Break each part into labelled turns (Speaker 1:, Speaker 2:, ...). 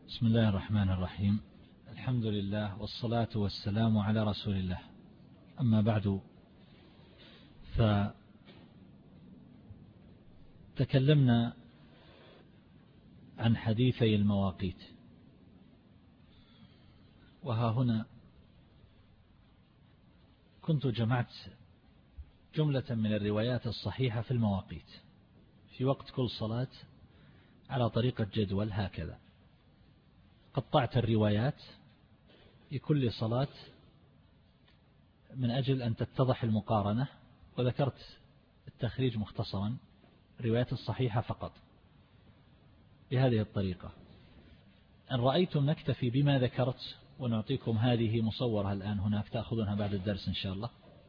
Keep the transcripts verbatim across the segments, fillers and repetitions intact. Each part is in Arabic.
Speaker 1: بسم الله الرحمن الرحيم. الحمد لله والصلاة والسلام على رسول الله. أما بعد، فتكلمنا عن حديثي المواقيت، وها هنا كنت جمعت جملة من الروايات الصحيحة في المواقيت في وقت كل صلاة على طريقة جدول هكذا. قطعت الروايات لكل صلاة من أجل أن تتضح المقارنة، وذكرت التخريج مختصرا الروايات الصحيحة فقط بهذه الطريقة. إن رأيتم نكتفي بما ذكرت ونعطيكم هذه مصورة الآن هناك تأخذونها بعد الدرس إن شاء الله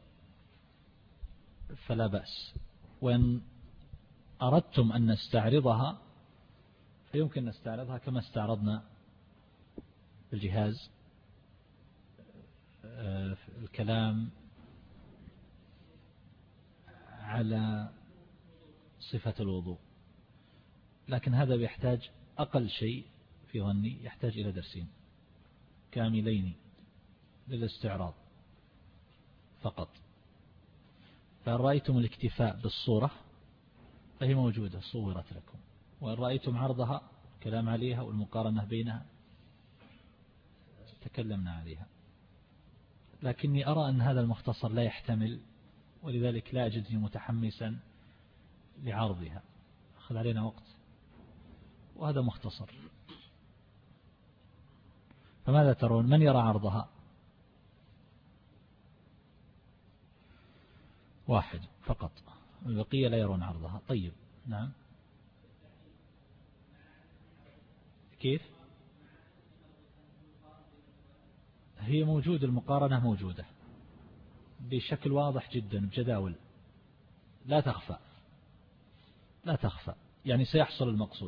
Speaker 1: فلا بأس، وإن أردتم أن نستعرضها فيمكن نستعرضها كما استعرضنا الجهاز الكلام على صفة الوضوء، لكن هذا بيحتاج أقل شيء في ظني يحتاج إلى درسين كاملين للاستعراض فقط. فإن رأيتم الاكتفاء بالصورة فهي موجودة صورت لكم، وإن رأيتم عرضها كلام عليها والمقارنة بينها تكلمنا عليها، لكني أرى أن هذا المختصر لا يحتمل، ولذلك لا أجدني متحمسا لعرضها، أخذ علينا وقت، وهذا مختصر. فماذا ترون؟ من يرى عرضها؟ واحد فقط، البقية لا يرون عرضها. طيب نعم، كيف؟ هي موجود، المقارنة موجودة بشكل واضح جدا بجداول لا تخفى لا تخفى يعني سيحصل المقصود.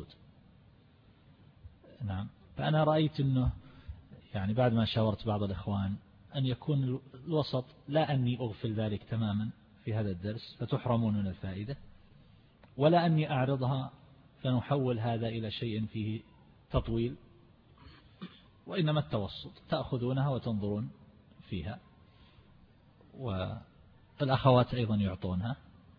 Speaker 1: نعم. فأنا رأيت أنه يعني بعد ما شاورت بعض الإخوان أن يكون الوسط، لا أني أغفل ذلك تماما في هذا الدرس فتحرمون من الفائدة، ولا أني أعرضها فنحول هذا إلى شيء فيه تطويل، وإنما التوسط تأخذونها وتنظرون فيها، والأخوات أيضا يعطونها.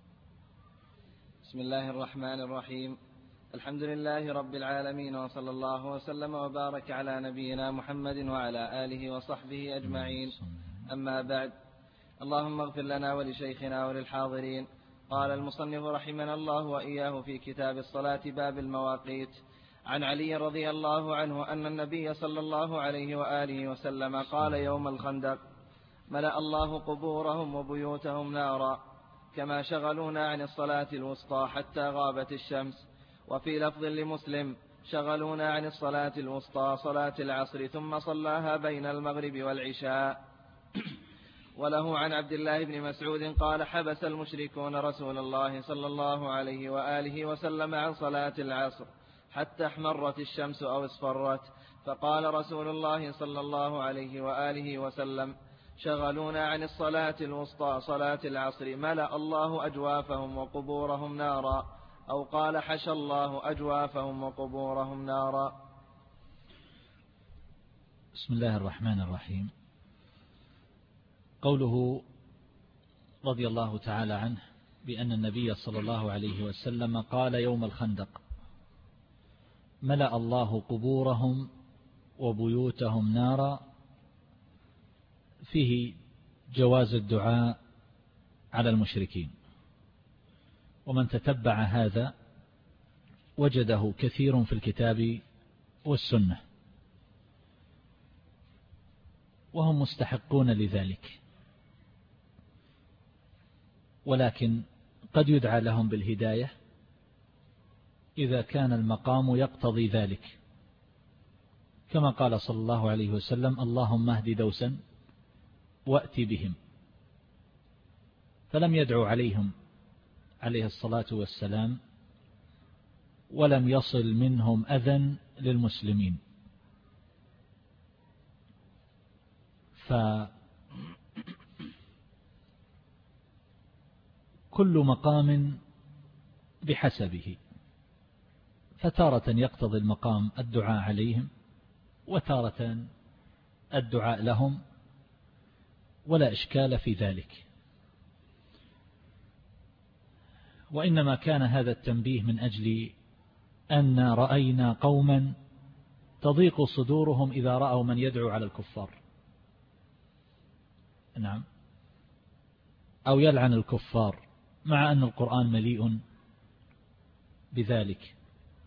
Speaker 2: بسم الله الرحمن الرحيم. الحمد لله رب العالمين، وصلى الله وسلم وبارك على نبينا محمد وعلى آله وصحبه أجمعين. أما بعد، اللهم اغفر لنا ولشيخنا وللحاضرين. قال المصنف رحمنا الله وإياه في كتاب الصلاة باب المواقيت: عن علي رضي الله عنه أن النبي صلى الله عليه وآله وسلم قال يوم الخندق: ملأ الله قبورهم وبيوتهم نارا كما شغلونا عن الصلاة الوسطى حتى غابت الشمس. وفي لفظ لمسلم: شغلونا عن الصلاة الوسطى صلاة العصر ثم صلاها بين المغرب والعشاء. وله عن عبد الله بن مسعود قال: حبس المشركون رسول الله صلى الله عليه وآله وسلم عن صلاة العصر حتى احمرت الشمس أو اصفرت، فقال رسول الله صلى الله عليه وآله وسلم: شغلونا عن الصلاة الوسطى صلاة العصر ملأ الله أجوافهم وقبورهم نارا، أو قال: حشى الله أجوافهم وقبورهم نارا.
Speaker 1: بسم الله الرحمن الرحيم. قوله رضي الله تعالى عنه بأن النبي صلى الله عليه وسلم قال يوم الخندق: ملأ الله قبورهم وبيوتهم نارا، فيه جواز الدعاء على المشركين، ومن تتبع هذا وجده كثير في الكتاب والسنة، وهم مستحقون لذلك، ولكن قد يدعى لهم بالهداية إذا كان المقام يقتضي ذلك، كما قال صلى الله عليه وسلم: اللهم اهد دوسا وأت بهم، فلم يدعو عليهم عليه الصلاة والسلام، ولم يصل منهم أذى للمسلمين. فكل مقام بحسبه، فتارة يقتضي المقام الدعاء عليهم، وتارة الدعاء لهم، ولا إشكال في ذلك. وإنما كان هذا التنبيه من أجل أن رأينا قوما تضيق صدورهم إذا رأوا من يدعو على الكفار، نعم، أو يلعن الكفار، مع أن القرآن مليء بذلك.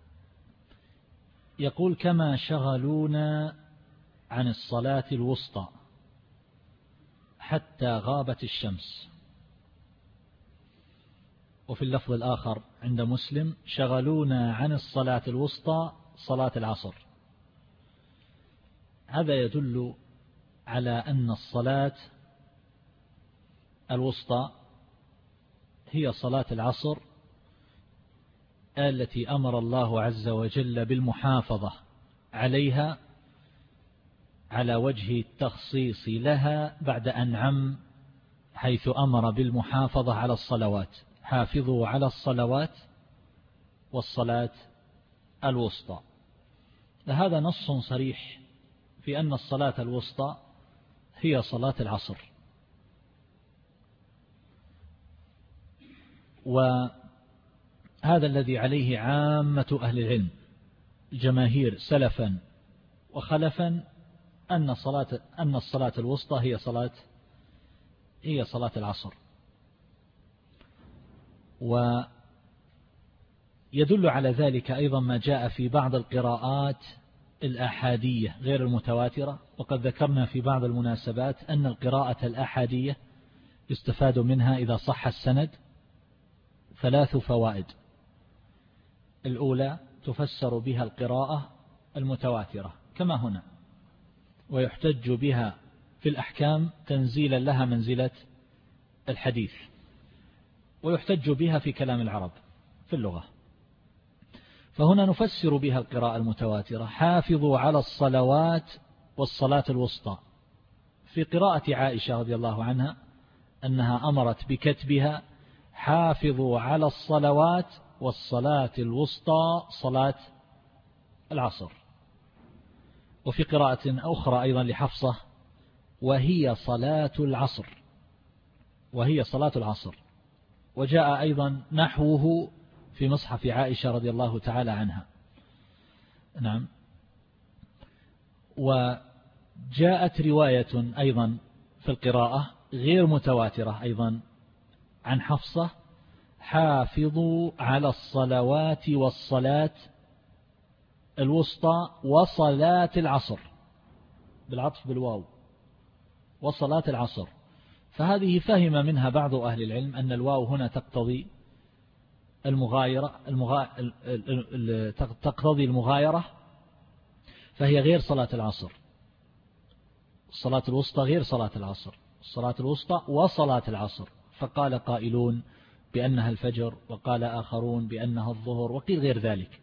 Speaker 1: يقول: كما شغلونا عن الصلاة الوسطى حتى غابت الشمس. وفي اللفظ الآخر عند مسلم: شغلونا عن الصلاة الوسطى صلاة العصر. هذا يدل على أن الصلاة الوسطى هي صلاة العصر التي أمر الله عز وجل بالمحافظة عليها على وجه التخصيص لها بعد أن عم، حيث أمر بالمحافظة على الصلوات: حافظوا على الصلوات والصلاة الوسطى. هذا نص صريح في أن الصلاة الوسطى هي صلاة العصر. وهذا الذي عليه عامة أهل العلم الجماهير سلفا وخلفا، أن صلاة أن الصلاة الوسطى هي صلاة هي صلاة العصر. ويدل على ذلك أيضا ما جاء في بعض القراءات الأحادية غير المتواترة. وقد ذكرنا في بعض المناسبات أن القراءة الأحادية يستفاد منها إذا صح السند ثلاث فوائد. الأولى: تفسر بها القراءة المتواترة كما هنا، ويحتج بها في الأحكام تنزيلا لها منزلة الحديث، ويحتج بها في كلام العرب في اللغة. فهنا نفسر بها القراءة المتواترة: حافظوا على الصلوات والصلاة الوسطى. في قراءة عائشة رضي الله عنها أنها أمرت بكتبها: حافظوا على الصلوات والصلاة الوسطى صلاة العصر. وفي قراءة أخرى أيضا لحفصة: وهي صلاة العصر، وهي صلاة العصر. وجاء أيضا نحوه في مصحف عائشة رضي الله تعالى عنها. نعم. وجاءت رواية أيضا في القراءة غير متواترة أيضا عن حفصة: حافظوا على الصلوات والصلاة الوسطى وصلاة العصر، بالعطف بالواو، وصلاة العصر. فهذه فهم منها بعض أهل العلم أن الواو هنا تقتضي المغايرة المغا... تقتضي المغايرة، فهي غير صلاة العصر. الصلاة الوسطى غير صلاة العصر، الصلاة الوسطى وصلاة العصر. فقال قائلون بأنها الفجر، وقال آخرون بأنها الظهر، وقيل غير ذلك.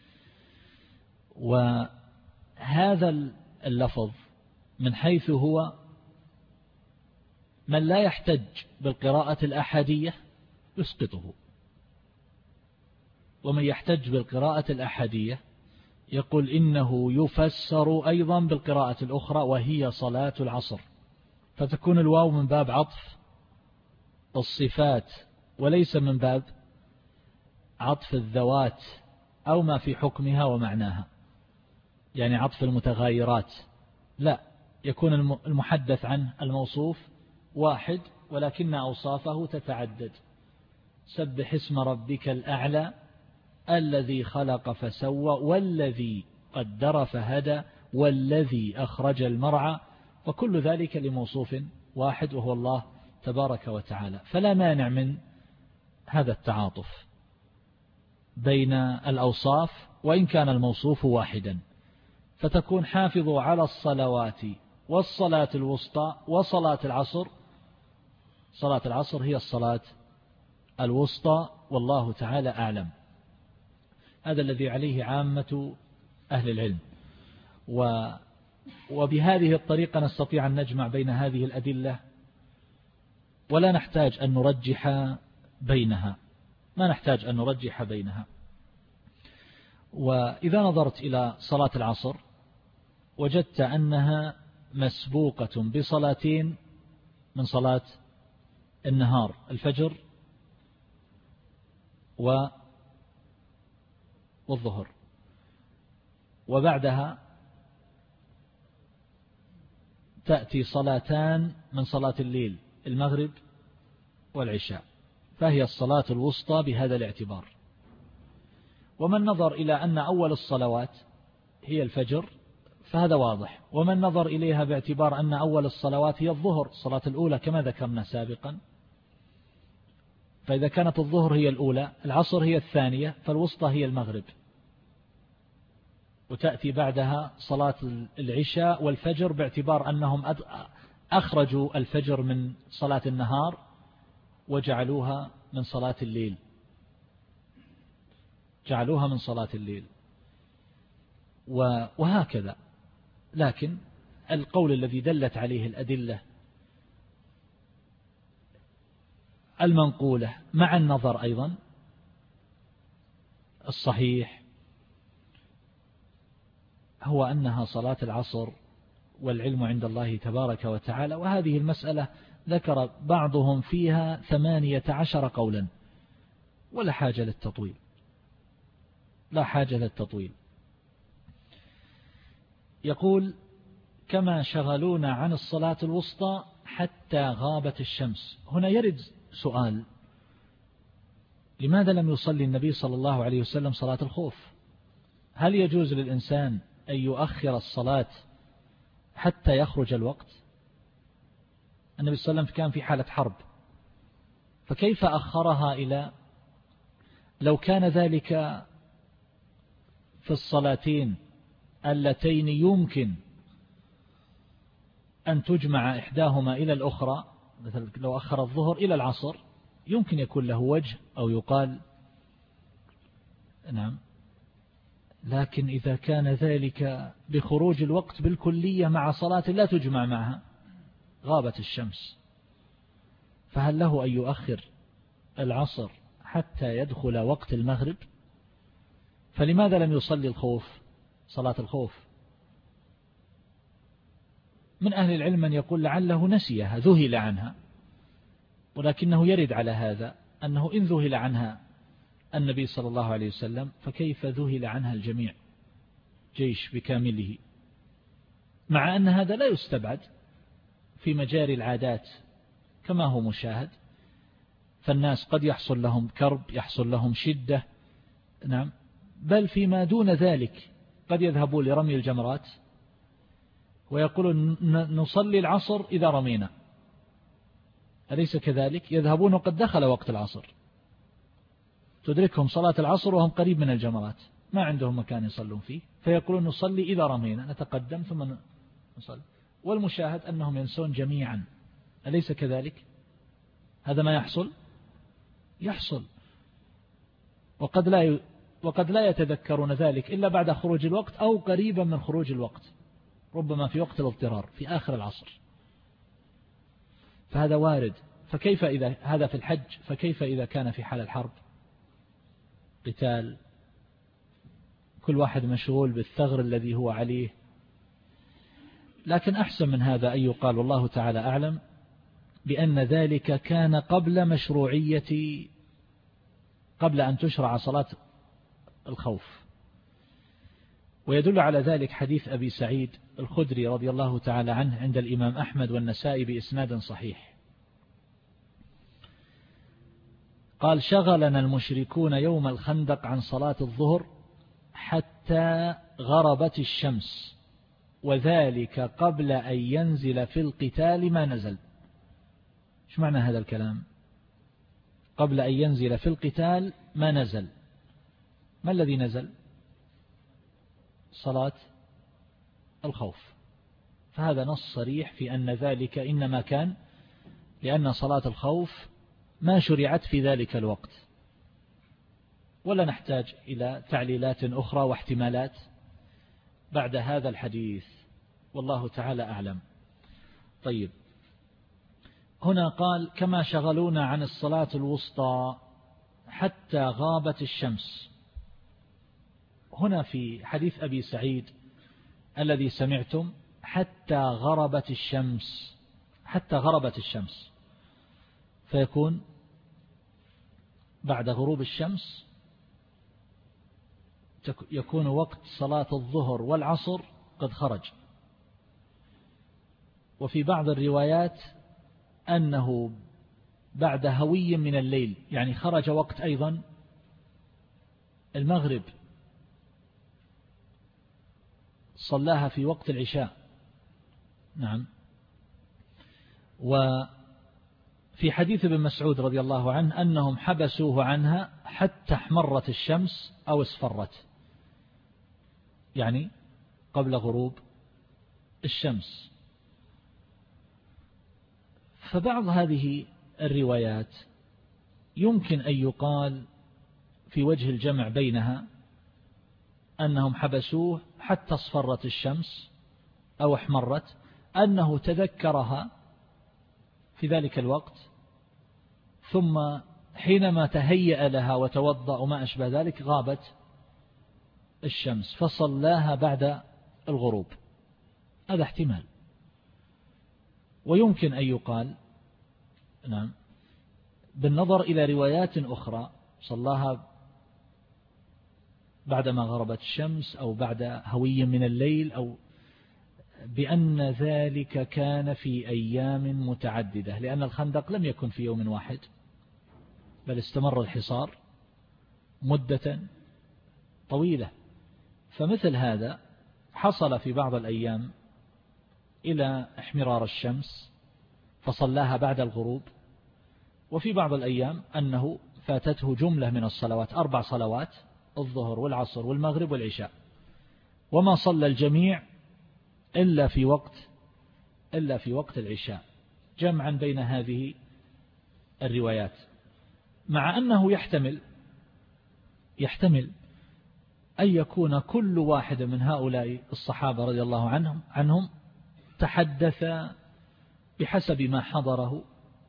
Speaker 1: وهذا اللفظ من حيث هو من لا يحتج بالقراءة الأحادية يسقطه، ومن يحتج بالقراءة الأحادية يقول إنه يفسر أيضا بالقراءة الأخرى وهي صلاة العصر، فتكون الواو من باب عطف الصفات وليس من باب عطف الذوات أو ما في حكمها ومعناها، يعني عطف المتغايرات. لا، يكون المحدث عنه الموصوف واحد ولكن أوصافه تتعدد. سبح اسم ربك الأعلى الذي خلق فسوى والذي قدر فهدى والذي أخرج المرعى، وكل ذلك لموصوف واحد وهو الله تبارك وتعالى. فلا مانع من هذا التعاطف بين الأوصاف وإن كان الموصوف واحدا، فتكون حافظوا على الصلوات والصلاة الوسطى وصلاة العصر. صلاة العصر هي الصلاة الوسطى والله تعالى أعلم. هذا الذي عليه عامة أهل العلم. وبهذه الطريقة نستطيع أن نجمع بين هذه الأدلة ولا نحتاج أن نرجح بينها، ما نحتاج أن نرجح بينها. وإذا نظرت إلى صلاة العصر وجدت أنها مسبوقة بصلاتين من صلاة النهار، الفجر والظهر، وبعدها تأتي صلاتان من صلاة الليل، المغرب والعشاء، فهي الصلاة الوسطى بهذا الاعتبار. ومن نظر إلى أن أول الصلوات هي الفجر فهذا واضح، ومن نظر إليها باعتبار أن أول الصلوات هي الظهر، الصلاة الأولى كما ذكرنا سابقا، فإذا كانت الظهر هي الأولى، العصر هي الثانية، فالوسطى هي المغرب، وتأتي بعدها صلاة العشاء والفجر باعتبار أنهم أخرجوا الفجر من صلاة النهار وجعلوها من صلاة الليل، جعلوها من صلاة الليل وهكذا. لكن القول الذي دلت عليه الأدلة المنقولة مع النظر أيضا الصحيح هو أنها صلاة العصر، والعلم عند الله تبارك وتعالى. وهذه المسألة ذكر بعضهم فيها ثمانية عشر قولا، ولا حاجة للتطويل، لا حاجة للتطويل. يقول كما شغلونا عن الصلاة الوسطى حتى غابت الشمس. هنا يرد سؤال: لماذا لم يصلي النبي صلى الله عليه وسلم صلاة الخوف؟ هل يجوز للإنسان أن يؤخر الصلاة حتى يخرج الوقت؟ النبي صلى الله عليه وسلم كان في حالة حرب، فكيف أخرها إلى، لو كان ذلك في الصلاتين اللتين يمكن أن تجمع إحداهما إلى الأخرى، مثل لو أخر الظهر إلى العصر يمكن يكون له وجه أو يقال نعم. لكن إذا كان ذلك بخروج الوقت بالكلية مع صلاة لا تجمع معها، غابت الشمس، فهل له أن يؤخر العصر حتى يدخل وقت المغرب؟ فلماذا لم يصلي الخوف صلاة الخوف؟ من أهل العلم من يقول لعله نسيها، ذهل عنها، ولكنه يرد على هذا أنه إن ذهل عنها النبي صلى الله عليه وسلم فكيف ذهل عنها الجميع جيش بكامله، مع أن هذا لا يستبعد في مجاري العادات كما هو مشاهد، فالناس قد يحصل لهم كرب، يحصل لهم شدة، نعم، بل فيما دون ذلك قد يذهبوا لرمي الجمرات ويقولون نصلي العصر إذا رمينا، أليس كذلك؟ يذهبون وقد دخل وقت العصر، تدركهم صلاة العصر وهم قريب من الجمرات، ما عندهم مكان يصلون فيه، فيقولون نصلي إذا رمينا، نتقدم ثم نصلي. والمشاهد أنهم ينسون جميعا، أليس كذلك؟ هذا ما يحصل يحصل وقد لا وقد لا يتذكرون ذلك إلا بعد خروج الوقت أو قريبا من خروج الوقت، ربما في وقت الاضطرار في آخر العصر، فهذا وارد. فكيف إذا هذا في الحج، فكيف إذا كان في حال الحرب، قتال، كل واحد مشغول بالثغر الذي هو عليه؟ لكن أحسن من هذا أن يقال والله تعالى أعلم بأن ذلك كان قبل مشروعية، قبل أن تشرع صلاة الخوف. ويدل على ذلك حديث أبي سعيد الخدري رضي الله تعالى عنه عند الإمام أحمد والنسائي بإسناد صحيح، قال شغلنا المشركون يوم الخندق عن صلاة الظهر حتى غربت الشمس، وذلك قبل أن ينزل في القتال ما نزل. ايش معنى هذا الكلام؟ قبل أن ينزل في القتال ما نزل، ما الذي نزل؟ صلاة الخوف. فهذا نص صريح في أن ذلك إنما كان لأن صلاة الخوف ما شرعت في ذلك الوقت، ولا نحتاج إلى تعليلات أخرى واحتمالات بعد هذا الحديث، والله تعالى أعلم. طيب، هنا قال كما شغلونا عن الصلاة الوسطى حتى غابت الشمس. هنا في حديث أبي سعيد الذي سمعتم حتى غربت الشمس، حتى غربت الشمس، فيكون بعد غروب الشمس يكون وقت صلاة الظهر والعصر قد خرج. وفي بعض الروايات أنه بعد هوي من الليل، يعني خرج وقت أيضا المغرب، صلاها في وقت العشاء. نعم. وفي حديث ابن مسعود رضي الله عنه أنهم حبسوه عنها حتى احمرت الشمس أو اصفرت، يعني قبل غروب الشمس. فبعض هذه الروايات يمكن أن يقال في وجه الجمع بينها أنهم حبسوه حتى اصفرت الشمس أو احمرت، أنه تذكرها في ذلك الوقت، ثم حينما تهيأ لها وتوضأ وما أشبه ذلك غابت الشمس فصلاها بعد الغروب. هذا احتمال. ويمكن أن يقال نعم بالنظر إلى روايات أخرى صلاها بعدما غربت الشمس أو بعد هوي من الليل، أو بأن ذلك كان في أيام متعددة، لأن الخندق لم يكن في يوم واحد بل استمر الحصار مدة طويلة. فمثل هذا حصل في بعض الأيام إلى احمرار الشمس فصلاها بعد الغروب، وفي بعض الأيام أنه فاتته جملة من الصلوات، أربع صلوات، الظهر والعصر والمغرب والعشاء، وما صلى الجميع إلا في وقت إلا في وقت العشاء، جمعا بين هذه الروايات. مع أنه يحتمل يحتمل أن يكون كل واحد من هؤلاء الصحابة رضي الله عنهم عنهم تحدث بحسب ما حضره،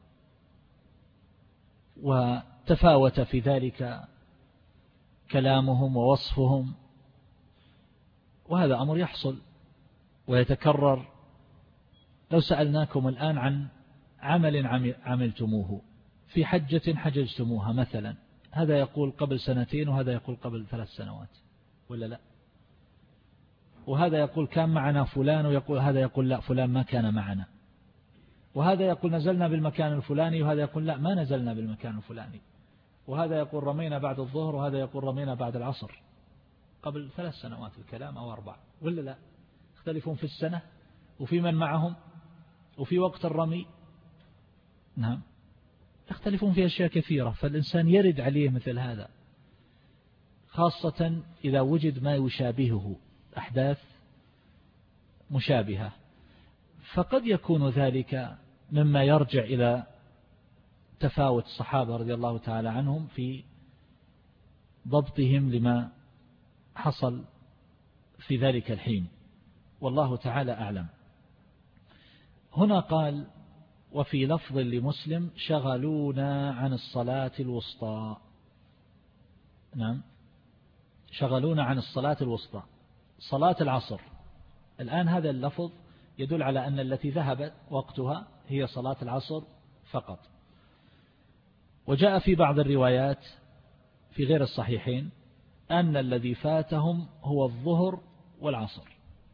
Speaker 1: وتفاوت في ذلك كلامهم ووصفهم، وهذا أمر يحصل ويتكرر. لو سألناكم الآن عن عمل عملتموه في حجة حججتموها مثلا، هذا يقول قبل سنتين وهذا يقول قبل ثلاث سنوات، ولا لا؟ وهذا يقول كان معنا فلان، ويقول هذا يقول لا فلان ما كان معنا، وهذا يقول نزلنا بالمكان الفلاني، وهذا يقول لا ما نزلنا بالمكان الفلاني، وهذا يقول رمينا بعد الظهر، وهذا يقول رمينا بعد العصر، قبل ثلاث سنوات الكلام أو أربع، ولا لا؟ يختلفون في السنة وفي من معهم وفي وقت الرمي. نعم، يختلفون في أشياء كثيرة. فالإنسان يرد عليه مثل هذا، خاصة إذا وجد ما يشابهه، أحداث مشابهة، فقد يكون ذلك مما يرجع إلى تفاوت الصحابة رضي الله تعالى عنهم في ضبطهم لما حصل في ذلك الحين، والله تعالى أعلم. هنا قال وفي لفظ لمسلم شغلونا عن الصلاة الوسطى. نعم، شغلونا عن الصلاة الوسطى، صلاة العصر. الآن هذا اللفظ يدل على أن التي ذهب وقتها هي صلاة العصر فقط. وجاء في بعض الروايات في غير الصحيحين أن الذي فاتهم هو الظهر والعصر.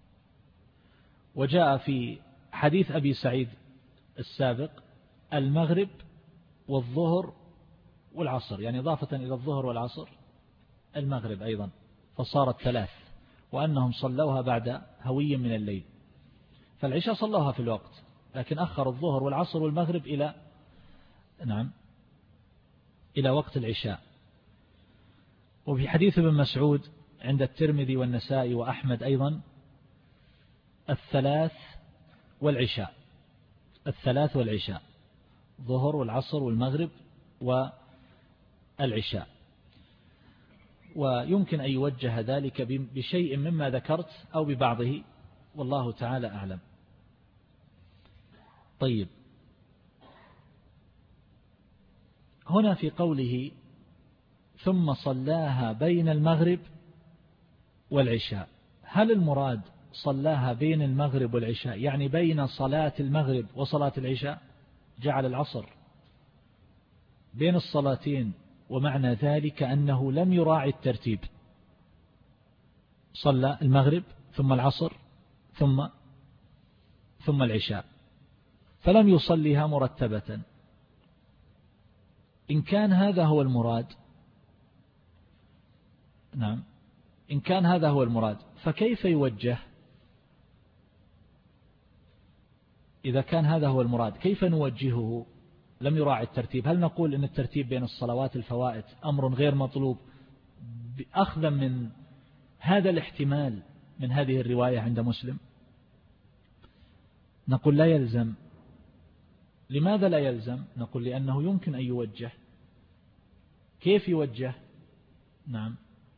Speaker 1: وجاء في حديث أبي سعيد السابق المغرب والظهر والعصر، يعني إضافة إلى الظهر والعصر المغرب أيضا، فصارت ثلاث، وأنهم صلوها بعد هوي من الليل. فالعشاء صلوها في الوقت، لكن أخر الظهر والعصر والمغرب إلى نعم إلى وقت العشاء. وفي حديث ابن مسعود عند الترمذي والنسائي وأحمد أيضا الثلاث والعشاء، الثلاث والعشاء، ظهر والعصر والمغرب والعشاء. ويمكن أن يوجه ذلك بشيء مما ذكرت أو ببعضه، والله تعالى أعلم. طيب، هنا في قوله ثم صلاها بين المغرب والعشاء، هل المراد صلاها بين المغرب والعشاء، يعني بين صلاة المغرب وصلاة العشاء، جعل العصر بين الصلاتين، ومعنى ذلك أنه لم يراعي الترتيب، صلى المغرب ثم العصر ثم ثم العشاء، فلم يصليها مرتبة. إن كان هذا هو المراد، نعم، إن كان هذا هو المراد فكيف يوجه؟ إذا كان هذا هو المراد كيف نوجهه؟ لم يراعي الترتيب. هل نقول إن الترتيب بين الصلوات الفوائت أمر غير مطلوب أخذا من هذا الاحتمال من هذه الرواية عند مسلم؟ نقول لا يلزم. لماذا لا يلزم؟ نقول لأنه يمكن أن يوجه. كيف يوجه؟ نعم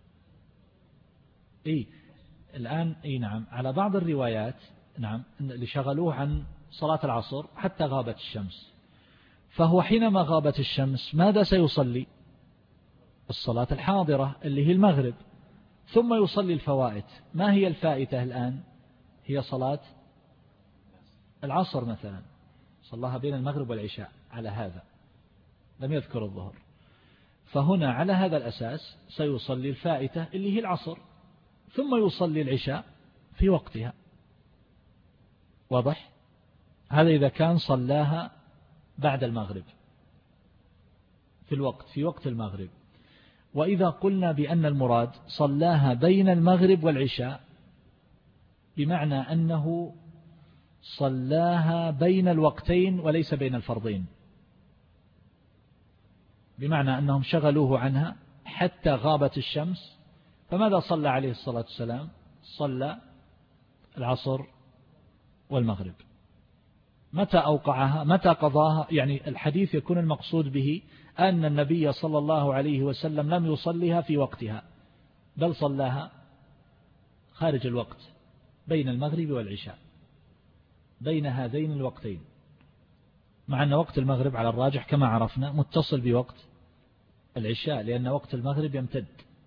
Speaker 1: إيه الآن إيه نعم على بعض الروايات نعم اللي شغلوه عن صلاة العصر حتى غابت الشمس، فهو حينما غابت الشمس ماذا سيصلي؟ الصلاة الحاضرة اللي هي المغرب، ثم يصلي الفوائت. ما هي الفائتة الآن؟ هي صلاة العصر مثلا، صلاها بين المغرب والعشاء، على هذا لم يذكر الظهر، فهنا على هذا الأساس سيصلي الفائتة اللي هي العصر، ثم يصلي العشاء في وقتها. واضح؟ هذا إذا كان صلاها بعد المغرب في الوقت في وقت المغرب. وإذا قلنا بأن المراد صلاها بين المغرب والعشاء، بمعنى أنه صلاها بين الوقتين وليس بين الفرضين، بمعنى أنهم شغلوه عنها حتى غابت الشمس، فماذا صلى عليه الصلاة والسلام؟ صلى العصر والمغرب. متى أوقعها؟ متى قضاها؟ يعني الحديث يكون المقصود به أن النبي صلى الله عليه وسلم لم يصليها في وقتها، بل صلاها خارج الوقت بين المغرب والعشاء، بين هذين الوقتين، مع أن وقت المغرب على الراجح كما عرفنا متصل بوقت العشاء، لأن وقت المغرب يمتد،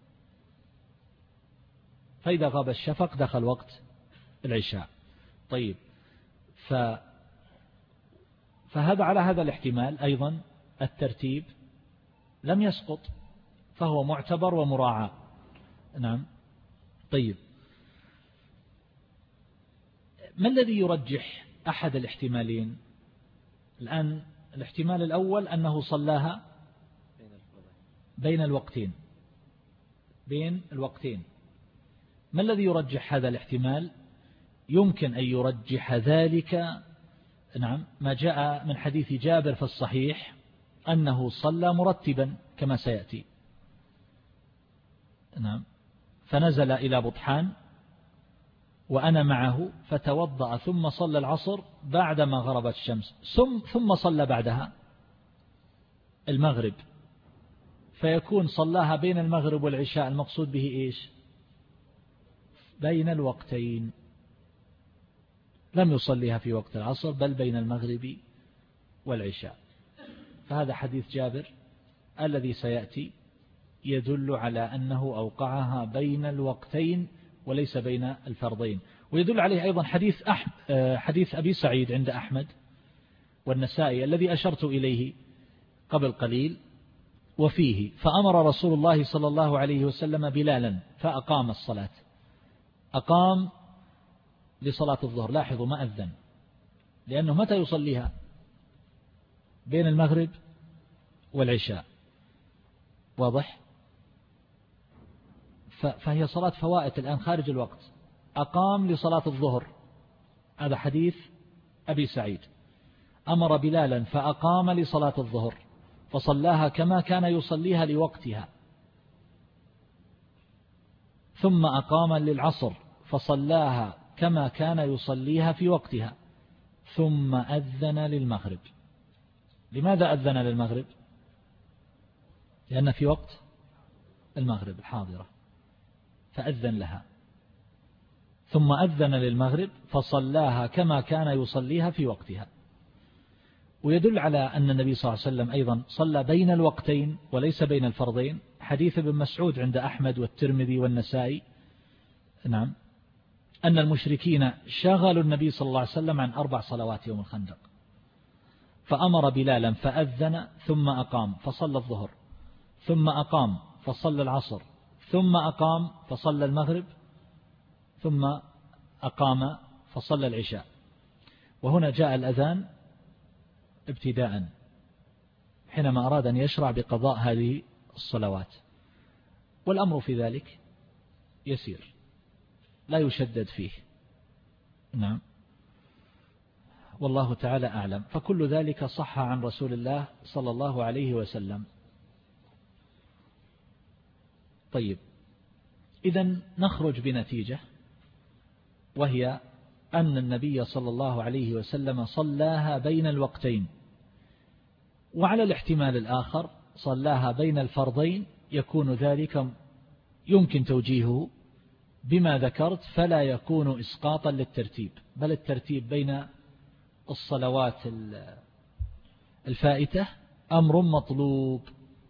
Speaker 1: فإذا غاب الشفق دخل وقت العشاء. طيب، ف فهذا على هذا الاحتمال أيضا الترتيب لم يسقط، فهو معتبر ومراعى. نعم. طيب، ما الذي يرجح أحد الاحتمالين؟ الآن الاحتمال الأول أنه صلاها بين الوقتين بين الوقتين ما الذي يرجح هذا الاحتمال؟ يمكن أن يرجح ذلك نعم ما جاء من حديث جابر في الصحيح أنه صلى مرتبا كما سيأتي. نعم. فنزل إلى بطحان وأنا معه فتوضأ ثم صلى العصر بعدما غربت الشمس، ثم صلى بعدها المغرب، فيكون صلاها بين المغرب والعشاء. المقصود به إيش؟ بين الوقتين، لم يصليها في وقت العصر بل بين المغرب والعشاء. فهذا حديث جابر الذي سيأتي يدل على أنه أوقعها بين الوقتين وليس بين الفرضين. ويدل عليه أيضا حديث أحمد حديث أبي سعيد عند أحمد والنسائي الذي أشرت إليه قبل قليل، وفيه فأمر رسول الله صلى الله عليه وسلم بلالا فأقام الصلاة، أقام لصلاة الظهر. لاحظوا ما أذن، لأنه متى يصليها؟ بين المغرب والعشاء. واضح؟ فهي صلاة فوائت الآن خارج الوقت. أقام لصلاة الظهر، هذا حديث أبي سعيد. أمر بلالا فأقام لصلاة الظهر فصلاها كما كان يصليها لوقتها، ثم أقام للعصر فصلاها كما كان يصليها في وقتها، ثم أذن للمغرب. لماذا أذن للمغرب؟ لأن في وقت المغرب الحاضرة، فأذن لها، ثم أذن للمغرب فصلاها كما كان يصليها في وقتها. ويدل على أن النبي صلى الله عليه وسلم أيضا صلى بين الوقتين وليس بين الفرضين حديث ابن مسعود عند أحمد والترمذي والنسائي. نعم. أن المشركين شغلوا النبي صلى الله عليه وسلم عن أربع صلوات يوم الخندق، فأمر بلالا فأذن ثم أقام فصلى الظهر، ثم أقام فصلى العصر، ثم أقام فصلى المغرب، ثم أقام فصلى العشاء. وهنا جاء الأذان ابتداء حينما أراد أن يشرع بقضاء هذه الصلوات، والأمر في ذلك يسير لا يشدد فيه. نعم، والله تعالى أعلم. فكل ذلك صح عن رسول الله صلى الله عليه وسلم. طيب، إذن نخرج بنتيجة، وهي أن النبي صلى الله عليه وسلم صلاها بين الوقتين، وعلى الاحتمال الآخر صلاها بين الفرضين، يكون ذلك يمكن توجيهه بما ذكرت، فلا يكون إسقاطا للترتيب، بل الترتيب بين الصلوات الفائتة أمر مطلوب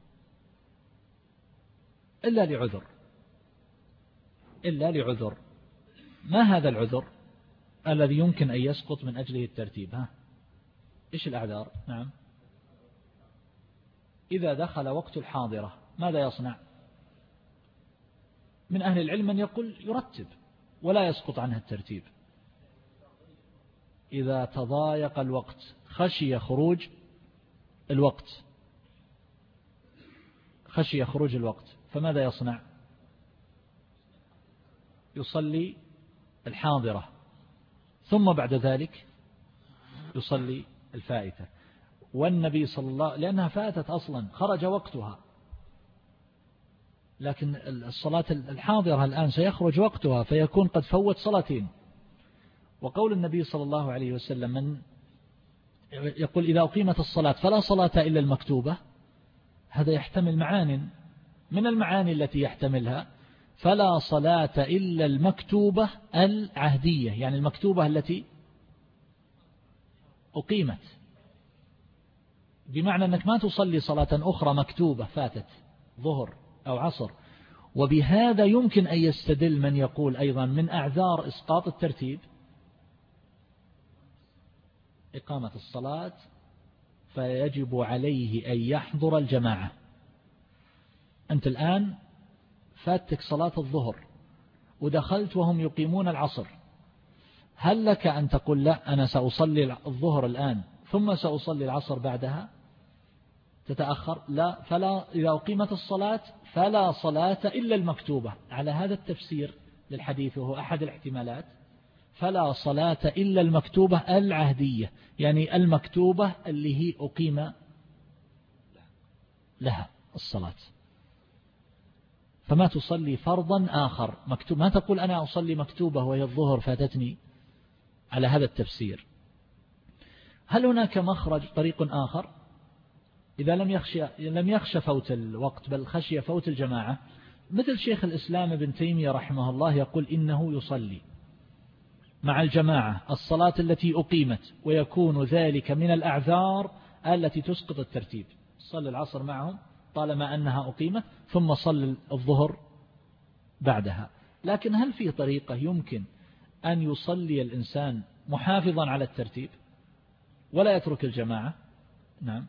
Speaker 1: إلا لعذر، إلا لعذر. ما هذا العذر الذي يمكن أن يسقط من أجله الترتيب؟ ها، إيش الأعذار؟ نعم، إذا دخل وقت الحاضرة ماذا يصنع؟ من أهل العلم من يقول يرتب ولا يسقط عنها الترتيب. إذا تضايق الوقت، خشي خروج الوقت، خشي خروج الوقت، فماذا يصنع؟ يصلي الحاضرة، ثم بعد ذلك يصلي الفائتة. والنبي صلى الله، لأنها فاتت أصلا، خرج وقتها، لكن الصلاة الحاضرة الآن سيخرج وقتها، فيكون قد فوت صلاتين. وقول النبي صلى الله عليه وسلم من يقول إذا أقيمت الصلاة فلا صلاة إلا المكتوبة، هذا يحتمل معان، من المعاني التي يحتملها فلا صلاة إلا المكتوبة العهدية، يعني المكتوبة التي أقيمت، بمعنى أنك ما تصلي صلاة أخرى مكتوبة فاتت، ظهر أو عصر. وبهذا يمكن أن يستدل من يقول أيضا من أعذار إسقاط الترتيب إقامة الصلاة، فيجب عليه أن يحضر الجماعة. أنت الآن فاتك صلاة الظهر ودخلت وهم يقيمون العصر، هل لك أن تقول لا أنا سأصلي الظهر الآن ثم سأصلي العصر بعدها؟ تتأخر؟ لا، فلا، إذا أقيمت الصلاة فلا صلاة إلا المكتوبة، على هذا التفسير للحديث، وهو أحد الاحتمالات، فلا صلاة إلا المكتوبة العهدية، يعني المكتوبة اللي هي أقيم لها الصلاة، فما تصلي فرضا آخر مكتوب، ما تقول أنا أصلي مكتوبة وهي الظهر فاتتني، على هذا التفسير. هل هناك مخرج طريق آخر إذا لم يخشى لم يخشى فوت الوقت بل خشي فوت الجماعة؟ مثل شيخ الإسلام ابن تيمية رحمه الله يقول إنه يصلي مع الجماعة الصلاة التي أقيمت، ويكون ذلك من الأعذار التي تسقط الترتيب، صلي العصر معهم طالما أنها أقيمت، ثم صلي الظهر بعدها. لكن هل في طريقة يمكن أن يصلي الإنسان محافظا على الترتيب ولا يترك الجماعة؟ نعم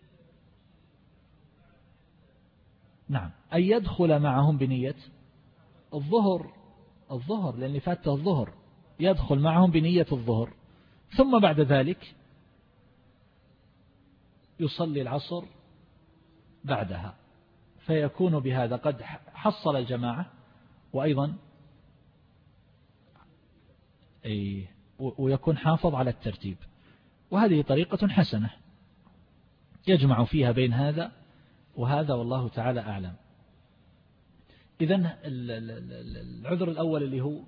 Speaker 1: نعم أن يدخل معهم بنية الظهر الظهر لأن فاته الظهر، يدخل معهم بنية الظهر، ثم بعد ذلك يصلي العصر بعدها، فيكون بهذا قد حصل الجماعة، وأيضا ويكون حافظ على الترتيب. وهذه طريقة حسنة يجمع فيها بين هذا وهذا، والله تعالى أعلم. إذن العذر الأول اللي هو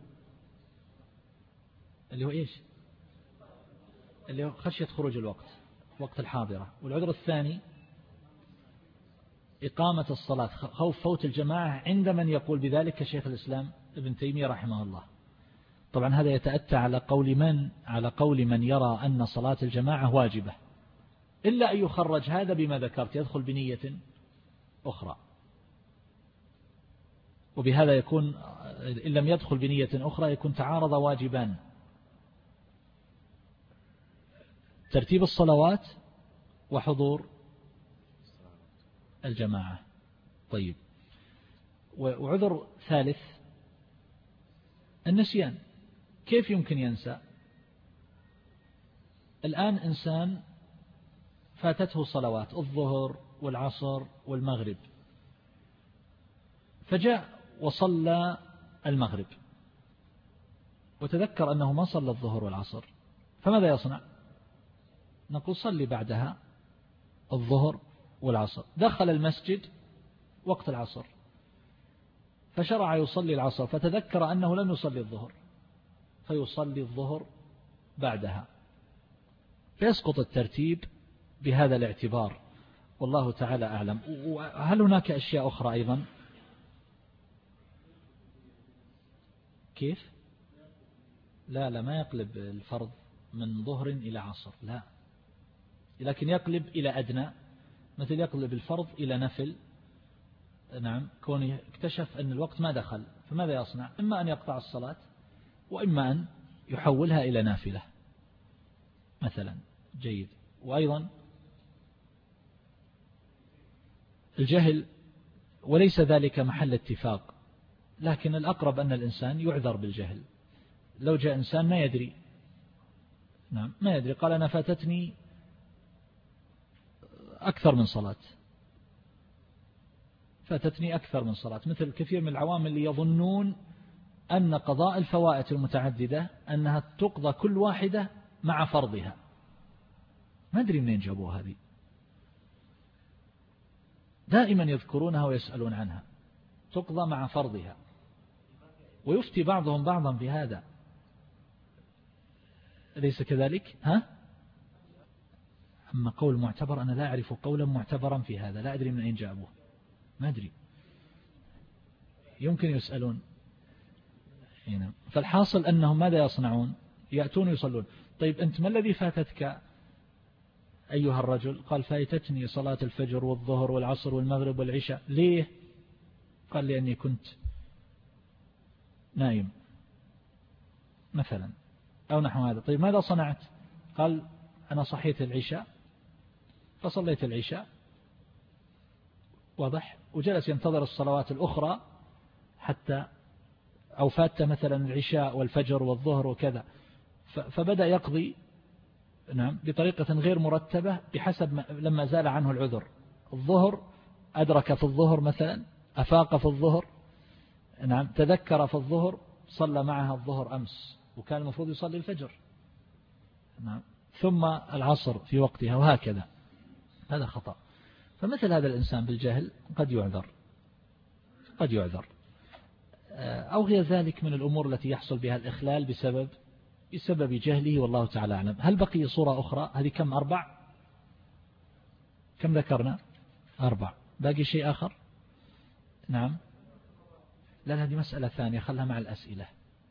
Speaker 1: اللي هو إيش؟ اللي هو خشية خروج الوقت، وقت الحاضرة. والعذر الثاني إقامة الصلاة، خوف فوت الجماعة، عند من يقول بذلك كشيخ الإسلام ابن تيمية رحمه الله. طبعا هذا يتأتى على قول من على قول من يرى أن صلاة الجماعة واجبة، إلا أن يخرج هذا بما ذكرت، يدخل بنية أخرى. وبهذا يكون إن لم يدخل بنية أخرى يكون تعارض واجبان: ترتيب الصلوات وحضور الجماعة. طيب، وعذر ثالث النسيان. كيف يمكن ينسى؟ الآن إنسان فاتته صلوات الظهر والعصر والمغرب، فجاء وصلى المغرب وتذكر أنه ما صلى الظهر والعصر، فماذا يصنع؟ نقول صلي بعدها الظهر والعصر. دخل المسجد وقت العصر فشرع يصلي العصر، فتذكر أنه لم يصلي الظهر، فيصلي الظهر بعدها، فيسقط الترتيب بهذا الاعتبار، والله تعالى أعلم. وهل هناك أشياء أخرى أيضا؟ كيف؟ لا لا ما يقلب الفرض من ظهر إلى عصر، لا، لكن يقلب إلى أدنى، مثل يقلب الفرض إلى نفل. نعم، كونه اكتشف أن الوقت ما دخل، فماذا يصنع؟ إما أن يقطع الصلاة وإما أن يحولها إلى نافلة مثلا. جيد. وأيضا الجهل، وليس ذلك محل اتفاق، لكن الأقرب أن الإنسان يعذر بالجهل. لو جاء إنسان ما يدري، نعم ما يدري، قال أنا فاتتني أكثر من صلاة، فاتتني أكثر من صلاة، مثل كثير من العوام اللي يظنون أن قضاء الفوائت المتعددة أنها تقضى كل واحدة مع فرضها. ما أدري منين جابوا هذه، دائما يذكرونها ويسألون عنها، تقضى مع فرضها، ويفتي بعضهم بعضا بهذا. أليس كذلك؟ ها؟ أما قول معتبر أنا لا أعرف قولا معتبرا في هذا، لا أدري من أين جابوه، ما أدري، يمكن يسألون هنا. فالحاصل أنهم ماذا يصنعون؟ يأتون يصلون. طيب أنت ما الذي فاتتك أيها الرجل؟ قال فايتتني صلاة الفجر والظهر والعصر والمغرب والعشاء. ليه؟ قال لأني كنت نايم مثلا أو نحو هذا. طيب ماذا صنعت؟ قال أنا صحيت العشاء فصليت العشاء، واضح، وجلس ينتظر الصلوات الأخرى حتى، أو فات مثلا العشاء والفجر والظهر وكذا، فبدأ يقضي نعم بطريقة غير مرتبة بحسب ما لما زال عنه العذر. الظهر أدرك في الظهر مثلا، أفاق في الظهر، نعم تذكر في الظهر، صلى معها الظهر أمس وكان المفروض يصلي الفجر، نعم، ثم العصر في وقتها، وهكذا. هذا خطأ. فمثل هذا الإنسان بالجهل قد يعذر، قد يعذر، أو غير ذلك من الأمور التي يحصل بها الإخلال بسبب بسبب جهله، والله تعالى أعلم. هل بقي صورة أخرى؟ هذه كم؟ أربع؟ كم ذكرنا؟ أربع. باقي شيء آخر؟ نعم. لا هذه مسألة ثانية، خلها مع الأسئلة،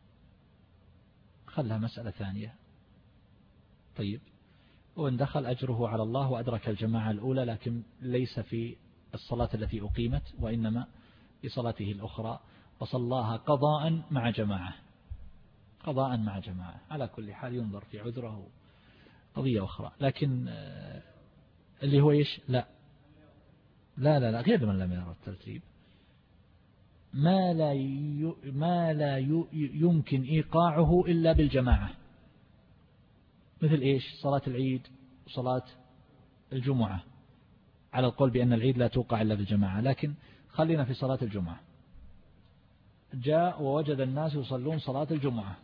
Speaker 1: خلها مسألة ثانية. طيب، وإن دخل أجره على الله وأدرك الجماعة الأولى، لكن ليس في الصلاة التي أقيمت، وإنما في صلاته الأخرى، فصلاها قضاء مع جماعة، قضاء مع جماعة. على كل حال ينظر في عذره، قضية أخرى. لكن اللي هو إيش؟ لا لا لا, لا غير من لم يرى الترتيب، ما لا ي... ما لا ي... يمكن إيقاعه إلا بالجماعة، مثل إيش؟ صلاة العيد وصلاة الجمعة، على القول بأن العيد لا توقع إلا بالجماعة، لكن خلينا في صلاة الجمعة. جاء ووجد الناس يصلون صلاة الجمعة،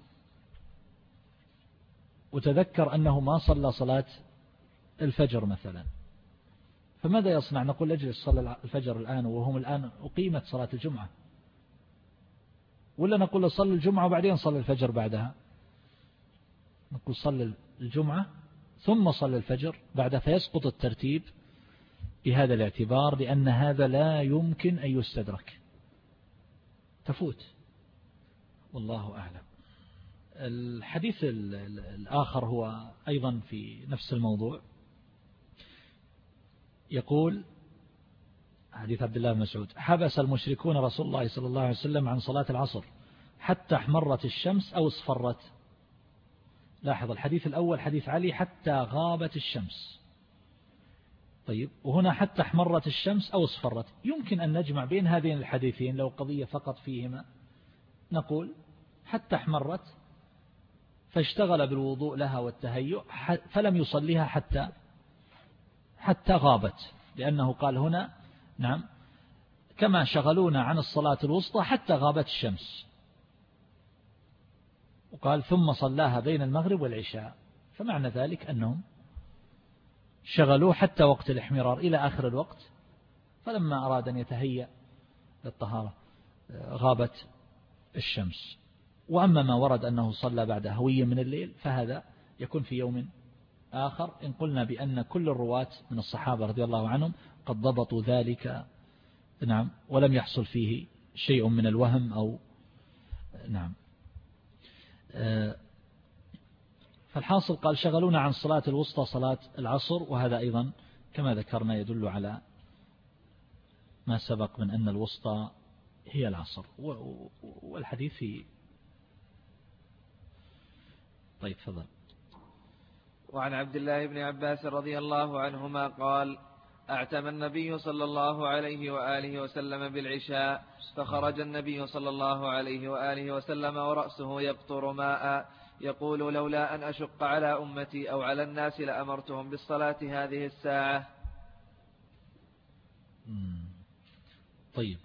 Speaker 1: وتذكر أنه ما صلى صلاة الفجر مثلا، فماذا يصنع؟ نقول اجلس صلى الفجر الآن وهم الآن أقيمت صلاة الجمعة، ولا نقول صلى الجمعة وبعدين صلى الفجر بعدها؟ نقول صلى الجمعة ثم صلى الفجر بعدها، فيسقط الترتيب بهذا الاعتبار، لأن هذا لا يمكن أن يستدرك، تفوت، والله أعلم. الحديث الآخر هو أيضا في نفس الموضوع، يقول حديث عبد الله بن مسعود: حبس المشركون رسول الله صلى الله عليه وسلم عن صلاة العصر حتى احمرت الشمس أو اصفرت. لاحظ الحديث الأول حديث علي حتى غابت الشمس، طيب، وهنا حتى احمرت الشمس أو اصفرت. يمكن أن نجمع بين هذين الحديثين لو قضية فقط فيهما، نقول حتى احمرت فاشتغل بالوضوء لها والتهيؤ فلم يصليها حتى حتى غابت، لأنه قال هنا نعم كما شغلونا عن الصلاة الوسطى حتى غابت الشمس، وقال ثم صلاها بين المغرب والعشاء، فمعنى ذلك أنهم شغلوه حتى وقت الاحمرار إلى آخر الوقت، فلما أراد أن يتهيأ للطهارة غابت الشمس. وأما ما ورد أنه صلى بعد هوية من الليل فهذا يكون في يوم آخر، إن قلنا بأن كل الرواة من الصحابة رضي الله عنهم قد ضبطوا ذلك نعم ولم يحصل فيه شيء من الوهم أو نعم. فالحاصل قال شغلونا عن صلاة الوسطى صلاة العصر، وهذا أيضا كما ذكرنا يدل على ما سبق من أن الوسطى هي العصر، والحديث في طيب فضل.
Speaker 2: وعن عبد الله بن عباس رضي الله عنهما قال: أعتم النبي صلى الله عليه وآله وسلم بالعشاء، فخرج النبي صلى الله عليه وآله وسلم ورأسه يقطر ماء يقول: لولا أن أشق على أمتي أو على الناس لأمرتهم بالصلاة هذه الساعة.
Speaker 1: طيب،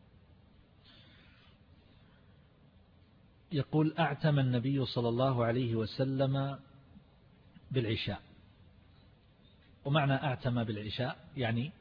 Speaker 1: يقول: أعتم النبي صلى الله عليه وسلم بالعشاء. ومعنى أعتم بالعشاء يعني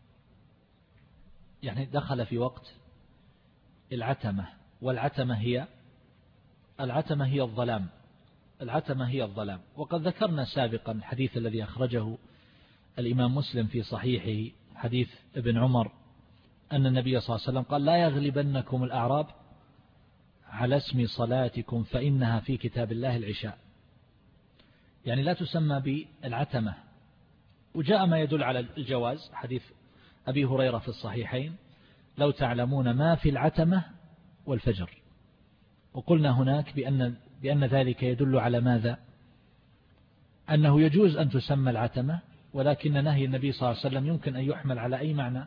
Speaker 1: يعني دخل في وقت العتمة، والعتمة هي العتمة هي الظلام العتمة هي الظلام وقد ذكرنا سابقا الحديث الذي أخرجه الإمام مسلم في صحيحه، حديث ابن عمر أن النبي صلى الله عليه وسلم قال: لا يغلبنكم الأعراب على اسم صلاتكم فإنها في كتاب الله العشاء، يعني لا تسمى بالعتمة. وجاء ما يدل على الجواز، حديث أبي هريرة في الصحيحين: لو تعلمون ما في العتمة والفجر. وقلنا هناك بأن, بأن ذلك يدل على ماذا؟ أنه يجوز أن تسمى العتمة، ولكن نهي النبي صلى الله عليه وسلم يمكن أن يحمل على أي معنى؟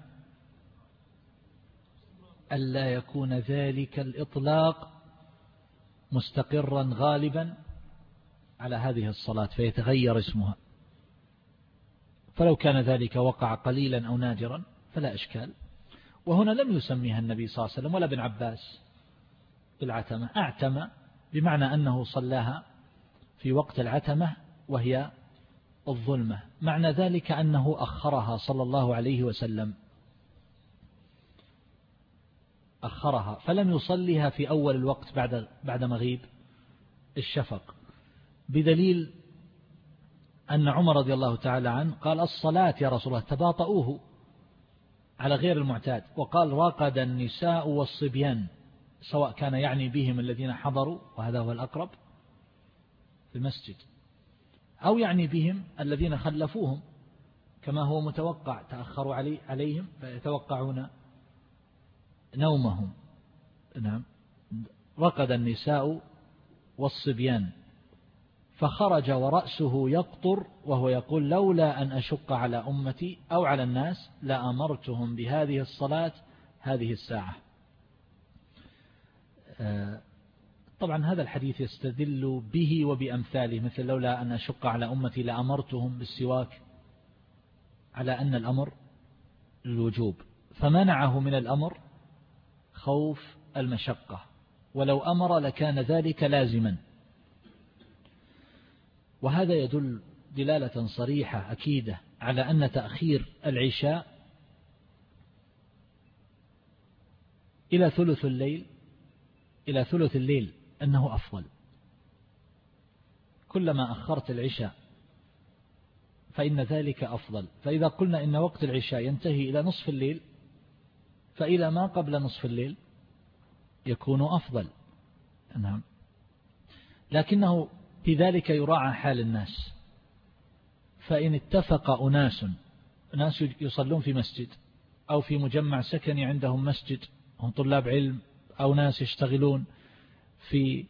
Speaker 1: ألا يكون ذلك الإطلاق مستقرا غالبا على هذه الصلاة فيتغير اسمها، فلو كان ذلك وقع قليلا أو نادرا فلا إشكال. وهنا لم يسميها النبي صلى الله عليه وسلم ولا ابن عباس بالعتمة، أعتم بمعنى أنه صلاها في وقت العتمة وهي الظلمة، معنى ذلك أنه أخرها صلى الله عليه وسلم، أخرها فلم يصليها في أول الوقت بعد بعد مغيب الشفق، بدليل أن عمر رضي الله تعالى عنه قال: الصلاة يا رسول الله، تباطؤوه على غير المعتاد، وقال: راقد النساء والصبيان، سواء كان يعني بهم الذين حضروا وهذا هو الأقرب في المسجد، أو يعني بهم الذين خلفوهم كما هو متوقع، تأخروا علي عليهم فيتوقعون نومهم. نعم، رقد النساء والصبيان فخرج ورأسه يقطر وهو يقول: لولا أن أشق على أمتي أو على الناس لأمرتهم بهذه الصلاة هذه الساعة. طبعا هذا الحديث يستدل به وبأمثاله، مثل لولا أن أشق على أمتي لأمرتهم بالسواك، على أن الأمر الوجوب، فمنعه من الأمر خوف المشقة، ولو أمر لكان ذلك لازما. وهذا يدل دلالة صريحة أكيدة على أن تأخير العشاء إلى ثلث الليل إلى ثلث الليل أنه أفضل. كلما أخرت العشاء فإن ذلك أفضل. فإذا قلنا إن وقت العشاء ينتهي إلى نصف الليل، فإلى ما قبل نصف الليل يكون أفضل. نعم، لكنه في ذلك يراعى حال الناس، فإن اتفق أناس ناس يصلون في مسجد أو في مجمع سكني عندهم مسجد، هم طلاب علم أو ناس يشتغلون في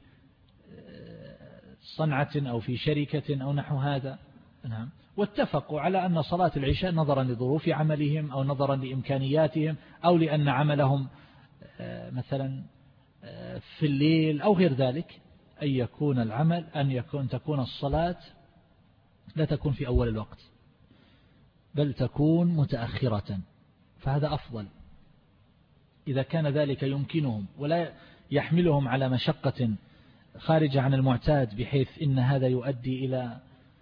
Speaker 1: صنعة أو في شركة أو نحو هذا، نعم، واتفقوا على أن صلاة العشاء نظرا لظروف عملهم أو نظرا لإمكانياتهم أو لأن عملهم مثلا في الليل أو غير ذلك، أن يكون العمل أن يكون تكون الصلاة لا تكون في أول الوقت بل تكون متأخرة، فهذا أفضل إذا كان ذلك يمكنهم ولا يحملهم على مشقة خارجة عن المعتاد بحيث إن هذا يؤدي إلى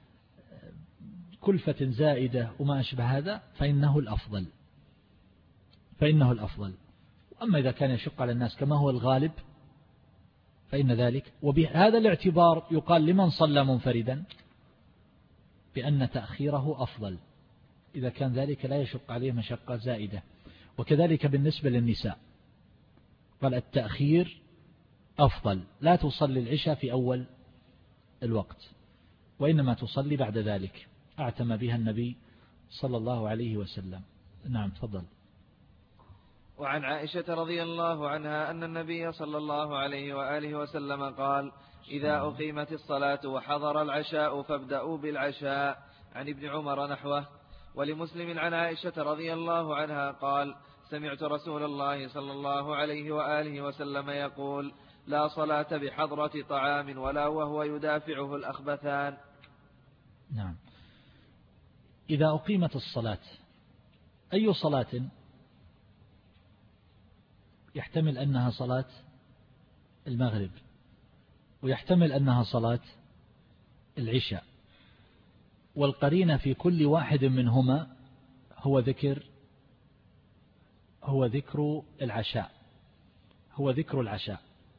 Speaker 1: كلفة زائدة وما أشبه هذا، فإنه الأفضل فإنه الأفضل. أما إذا كان يشق على الناس كما هو الغالب فإن ذلك، وبهذا الاعتبار يقال لمن صلى منفردا بأن تأخيره أفضل إذا كان ذلك لا يشق عليه مشقة زائدة. وكذلك بالنسبة للنساء قال التأخير أفضل، لا تصلي العشاء في أول الوقت وإنما تصلي بعد ذلك، أعتم بها النبي صلى الله عليه وسلم. نعم تفضل.
Speaker 2: وعن عائشة رضي الله عنها أن النبي صلى الله عليه وآله وسلم قال إذا أقيمت الصلاة وحضر العشاء فابدأوا بالعشاء، عن ابن عمر نحوه. ولمسلم عن عائشة رضي الله عنها قال سمعت رسول الله صلى الله عليه وآله وسلم يقول لا صلاة بحضرة طعام ولا وهو يدافعه الأخبثان.
Speaker 1: نعم. إذا أقيمت الصلاة، أي صلاة؟ يحتمل أنها صلاة المغرب ويحتمل أنها صلاة العشاء، والقرينة في كل واحد منهما هو ذكر هو ذكر العشاء هو ذكر العشاء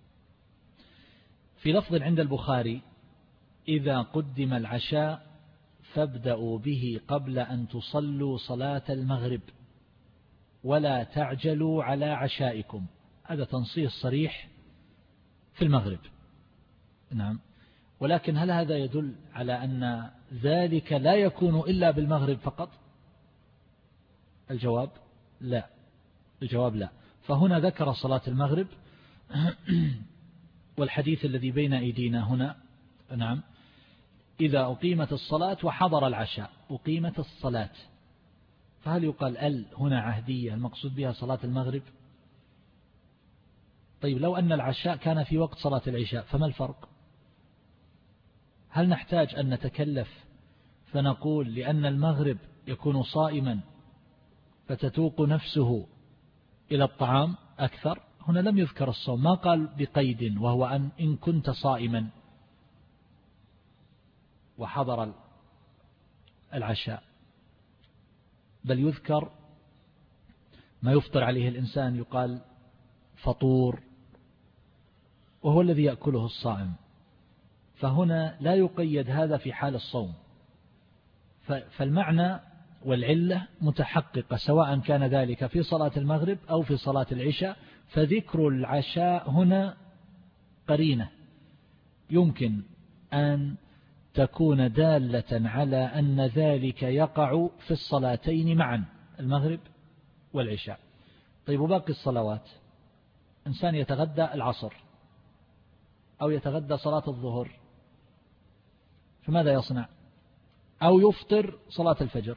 Speaker 1: في لفظ عند البخاري إذا قدم العشاء فابدأوا به قبل أن تصلوا صلاة المغرب ولا تعجلوا على عشائكم. هذا تنصيص صريح في المغرب. نعم. ولكن هل هذا يدل على أن ذلك لا يكون إلا بالمغرب فقط؟ الجواب لا الجواب لا فهنا ذكر صلاة المغرب والحديث الذي بين أيدينا هنا، نعم، إذا أقيمت الصلاة وحضر العشاء، أقيمت الصلاة، فهل يقال ال هنا عهدية المقصود بها صلاة المغرب؟ طيب لو أن العشاء كان في وقت صلاة العشاء فما الفرق؟ هل نحتاج أن نتكلف فنقول لأن المغرب يكون صائما فتتوق نفسه إلى الطعام أكثر؟ هنا لم يذكر الصوم، ما قال بقيد وهو أن إن كنت صائما وحضر العشاء، بل يذكر ما يفطر عليه الإنسان، يقال فطور وهو الذي يأكله الصائم، فهنا لا يقيد هذا في حال الصوم. فالمعنى والعلة متحققة سواء كان ذلك في صلاة المغرب أو في صلاة العشاء، فذكر العشاء هنا قرينة يمكن أن تكون دالة على أن ذلك يقع في الصلاتين معا، المغرب والعشاء. طيب وباقي الصلوات، إنسان يتغدى العصر أو يتغدى صلاة الظهر، فماذا يصنع؟ أو يفطر صلاة الفجر،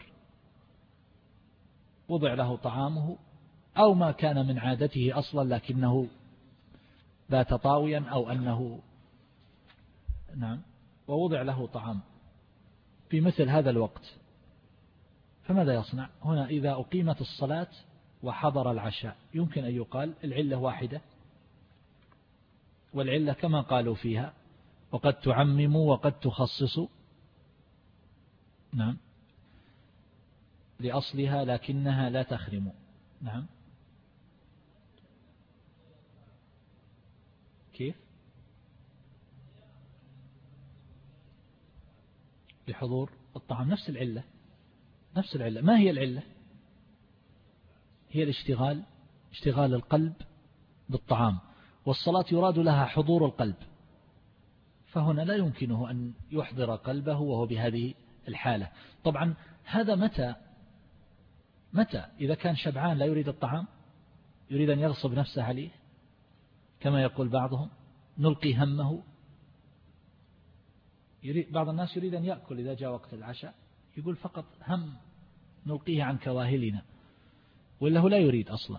Speaker 1: وضع له طعامه أو ما كان من عادته أصلا لكنه بات طاويا أو أنه نعم ووضع له طعام في مثل هذا الوقت، فماذا يصنع؟ هنا إذا أقيمت الصلاة وحضر العشاء يمكن أن يقال العلة واحدة، والعلة كما قالوا فيها وقد تعمم وقد تخصص، نعم، لأصلها لكنها لا تخرم. نعم. كيف؟ لحضور الطعام، نفس العلة نفس العلة. ما هي العلة؟ هي الاشتغال اشتغال القلب بالطعام، والصلاة يراد لها حضور القلب، فهنا لا يمكنه أن يحضر قلبه وهو بهذه الحالة. طبعا هذا متى متى؟ إذا كان شبعان لا يريد الطعام، يريد أن يغصب نفسه عليه كما يقول بعضهم نلقي همه. يريد بعض الناس يريد أن يأكل إذا جاء وقت العشاء، يقول فقط هم نلقيه عن كواهلنا، ولا هو لا يريد أصلا.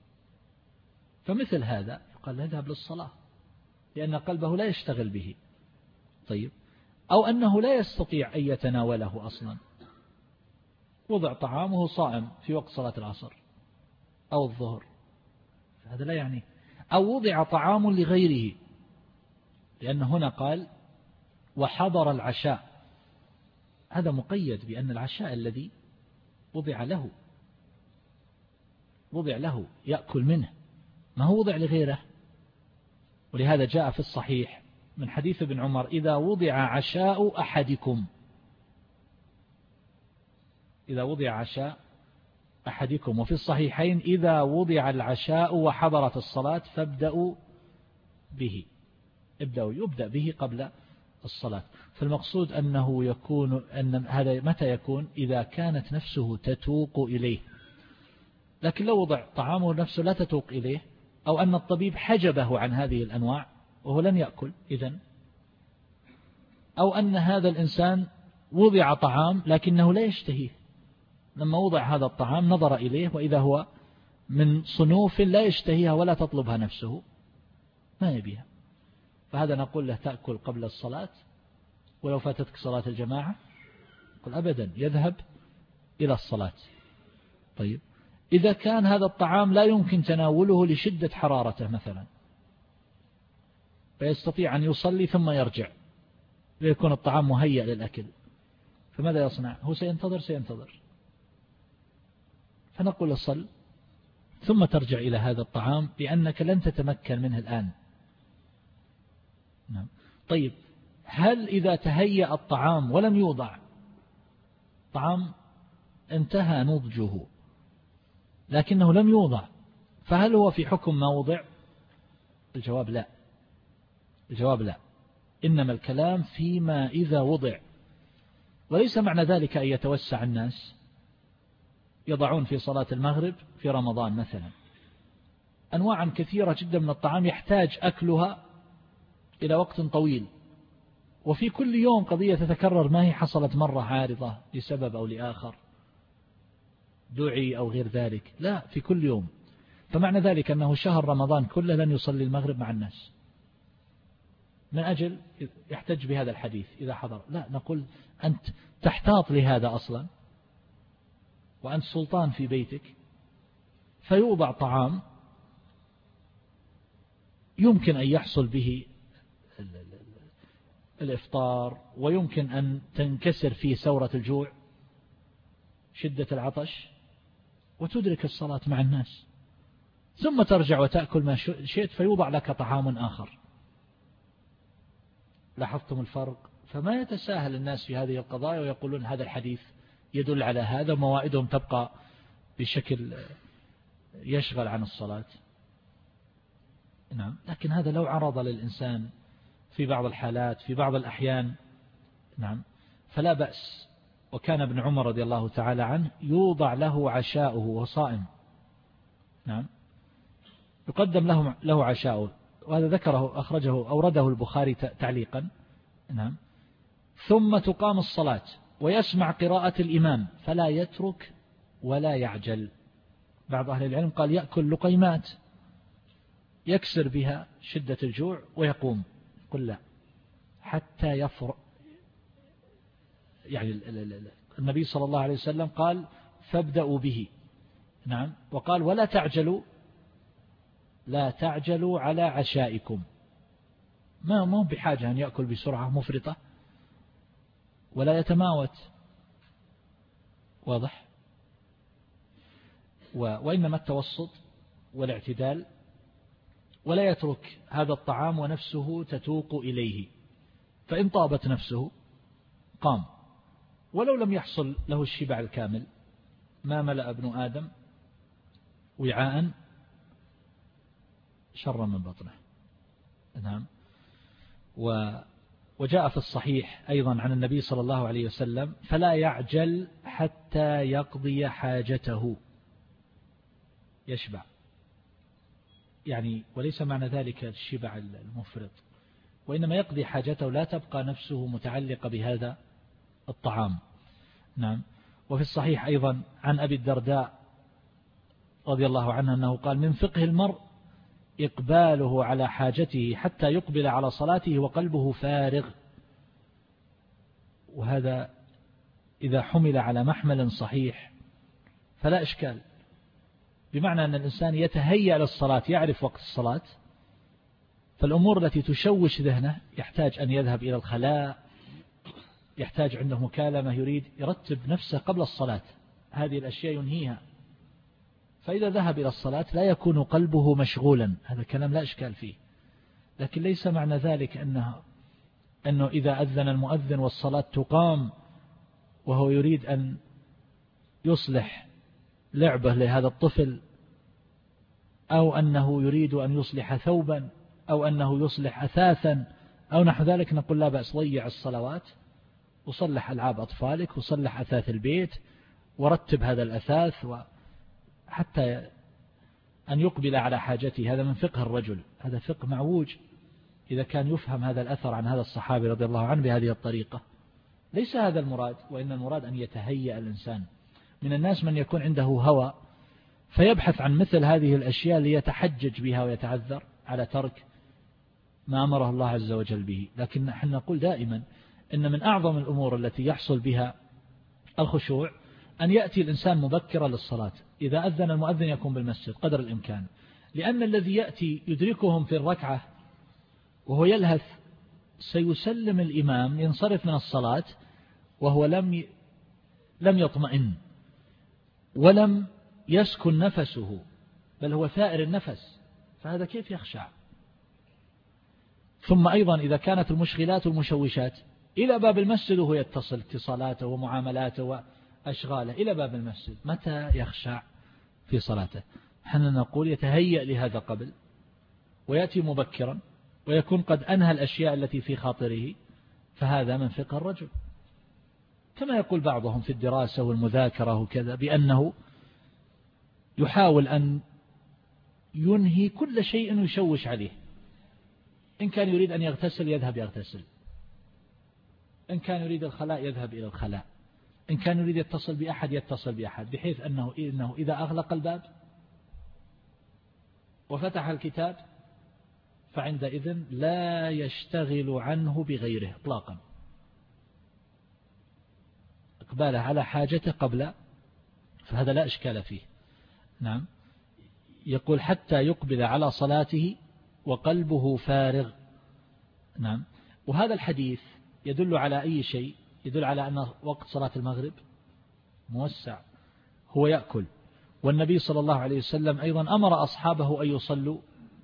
Speaker 1: فمثل هذا يقال يذهب للصلاة لأن قلبه لا يشتغل به. طيب، أو أنه لا يستطيع أن يتناوله أصلا، وضع طعامه صائم في وقت صلاة العصر أو الظهر، هذا لا يعني. أو وضع طعام لغيره، لأن هنا قال وحضر العشاء، هذا مقيد بأن العشاء الذي وضع له وضع له يأكل منه، ما هو وضع لغيره. ولهذا جاء في الصحيح من حديث ابن عمر إذا وضع عشاء أحدكم إذا وضع عشاء أحدكم وفي الصحيحين إذا وضع العشاء وحضرت الصلاة فابدأوا به ابدأوا يبدأ به قبل الصلاة. فالمقصود أنه يكون أن هذا متى يكون؟ إذا كانت نفسه تتوق إليه. لكن لو وضع طعامه نفسه لا تتوق إليه، أو أن الطبيب حجبه عن هذه الأنواع وهو لن يأكل إذن، أو أن هذا الإنسان وضع طعام لكنه لا يشتهيه، لما وضع هذا الطعام نظر إليه وإذا هو من صنوف لا يشتهيها ولا تطلبها نفسه ما يبيها، فهذا نقول له تأكل قبل الصلاة ولو فاتتك صلاة الجماعة قل أبدا يذهب إلى الصلاة. طيب، إذا كان هذا الطعام لا يمكن تناوله لشدة حرارته مثلا، فيستطيع أن يصلي ثم يرجع ليكون الطعام مهيأ للأكل، فماذا يصنع؟ هو سينتظر سينتظر فنقول صل ثم ترجع إلى هذا الطعام لأنك لن تتمكن منه الآن. نعم. طيب، هل إذا تهيأ الطعام ولم يوضع طعام انتهى نضجه لكنه لم يوضع، فهل هو في حكم ما وضع؟ الجواب لا الجواب لا إنما الكلام فيما إذا وضع. وليس معنى ذلك أن يتوسع الناس يضعون في صلاة المغرب في رمضان مثلا أنواعا كثيرة جدا من الطعام يحتاج أكلها إلى وقت طويل، وفي كل يوم قضية تتكرر، ما هي حصلت مرة عارضة لسبب أو لآخر دعي أو غير ذلك، لا في كل يوم. فمعنى ذلك أنه شهر رمضان كله لن يصلي المغرب مع الناس من أجل يحتج بهذا الحديث إذا حضر. لا، نقول أنت تحتاط لهذا أصلا وأنت سلطان في بيتك، فيوضع طعام يمكن أن يحصل به الإفطار ويمكن أن تنكسر فيه سورة الجوع شدة العطش وتدرك الصلاة مع الناس، ثم ترجع وتأكل ما شئت فيوضع لك طعام آخر. لاحظتم الفرق؟ فما يتساهل الناس في هذه القضايا ويقولون هذا الحديث يدل على هذا، وموائدهم تبقى بشكل يشغل عن الصلاة. نعم، لكن هذا لو عرض للإنسان في بعض الحالات في بعض الأحيان نعم فلا بأس. وكان ابن عمر رضي الله تعالى عنه يوضع له عشاؤه وهو صائم، نعم يقدم له له عشاؤه، وهذا ذكره أخرجه أورده البخاري تعليقا، نعم ثم تقام الصلاة ويسمع قراءة الإمام فلا يترك ولا يعجل. بعض أهل العلم قال يأكل لقيمات يكسر بها شدة الجوع ويقوم، قل لا حتى يفرغ. يعني النبي صلى الله عليه وسلم قال فابدأوا به، نعم وقال ولا تعجلوا لا تعجلوا على عشائكم، ما مو بحاجة أن يأكل بسرعة مفرطة ولا يتماوت، واضح؟ وإنما التوسط والاعتدال، ولا يترك هذا الطعام ونفسه تتوق إليه، فإن طابت نفسه قام ولو لم يحصل له الشبع الكامل. ما ملأ ابن آدم وعاء شر من بطنه، نعم. وجاء في الصحيح أيضا عن النبي صلى الله عليه وسلم فلا يعجل حتى حتى يقضي حاجته، يشبع يعني، وليس معنى ذلك الشبع المفرط، وإنما يقضي حاجته، لا تبقى نفسه متعلقة بهذا الطعام. نعم. وفي الصحيح أيضا عن أبي الدرداء رضي الله عنه أنه قال: من فقه المرء إقباله على حاجته حتى يقبل على صلاته وقلبه فارغ. وهذا إذا حمل على محمل صحيح فلا إشكال، بمعنى أن الإنسان يتهيأ للصلاة، يعرف وقت الصلاة، فالأمور التي تشوش ذهنه يحتاج أن يذهب إلى الخلاء، يحتاج عنده مكالمة، يريد يرتب نفسه قبل الصلاة، هذه الأشياء ينهيها. فإذا ذهب إلى الصلاة لا يكون قلبه مشغولا، هذا الكلام لا إشكال فيه. لكن ليس معنى ذلك أنه, أنه إذا أذن المؤذن والصلاة تقام وهو يريد أن يصلح لعبة لهذا الطفل، أو أنه يريد أن يصلح ثوبا، أو أنه يصلح أثاثا أو نحو ذلك، نقول لا بأس، ضيع الصلوات وصلح ألعاب أطفالك وصلح أثاث البيت ورتب هذا الأثاث، حتى أن يقبل على حاجته. هذا من فقه الرجل، هذا فقه معوج إذا كان يفهم هذا الأثر عن هذا الصحابي رضي الله عنه بهذه الطريقة. ليس هذا المراد، وإن المراد أن يتهيأ الإنسان. من الناس من يكون عنده هوى فيبحث عن مثل هذه الأشياء ليتحجج بها ويتعذر على ترك ما أمره الله عز وجل به. لكن نحن نقول دائما إن من أعظم الأمور التي يحصل بها الخشوع أن يأتي الإنسان مبكرا للصلاة، إذا أذن المؤذن يكون بالمسجد قدر الإمكان، لأن الذي يأتي يدركهم في الركعة وهو يلهث سيسلم الإمام ينصرف من الصلاة وهو لم لم يطمئن ولم يسكن نفسه، بل هو ثائر النفس، فهذا كيف يخشع؟ ثم أيضا إذا كانت المشغلات والمشوشات إلى باب المسجد وهو يتصل اتصالاته ومعاملاته وأشغاله إلى باب المسجد، متى يخشع في صلاته؟ حنا نقول يتهيأ لهذا قبل ويأتي مبكرا ويكون قد أنهى الأشياء التي في خاطره، فهذا من فقه الرجل. كما يقول بعضهم في الدراسة والمذاكرة وكذا بأنه يحاول أن ينهي كل شيء يشوش عليه، إن كان يريد أن يغتسل يذهب يغتسل، إن كان يريد الخلاء يذهب إلى الخلاء، إن كان يريد يتصل بأحد يتصل بأحد، بحيث أنه إنه إذا أغلق الباب وفتح الكتاب فعندئذ لا يشتغل عنه بغيره إطلاقا، إقباله على حاجته قبل، فهذا لا إشكال فيه. نعم. يقول حتى يقبل على صلاته وقلبه فارغ. نعم. وهذا الحديث يدل على أي شيء؟ يدل على أن وقت صلاة المغرب موسع، هو يأكل، والنبي صلى الله عليه وسلم أيضا أمر أصحابه أن يصلوا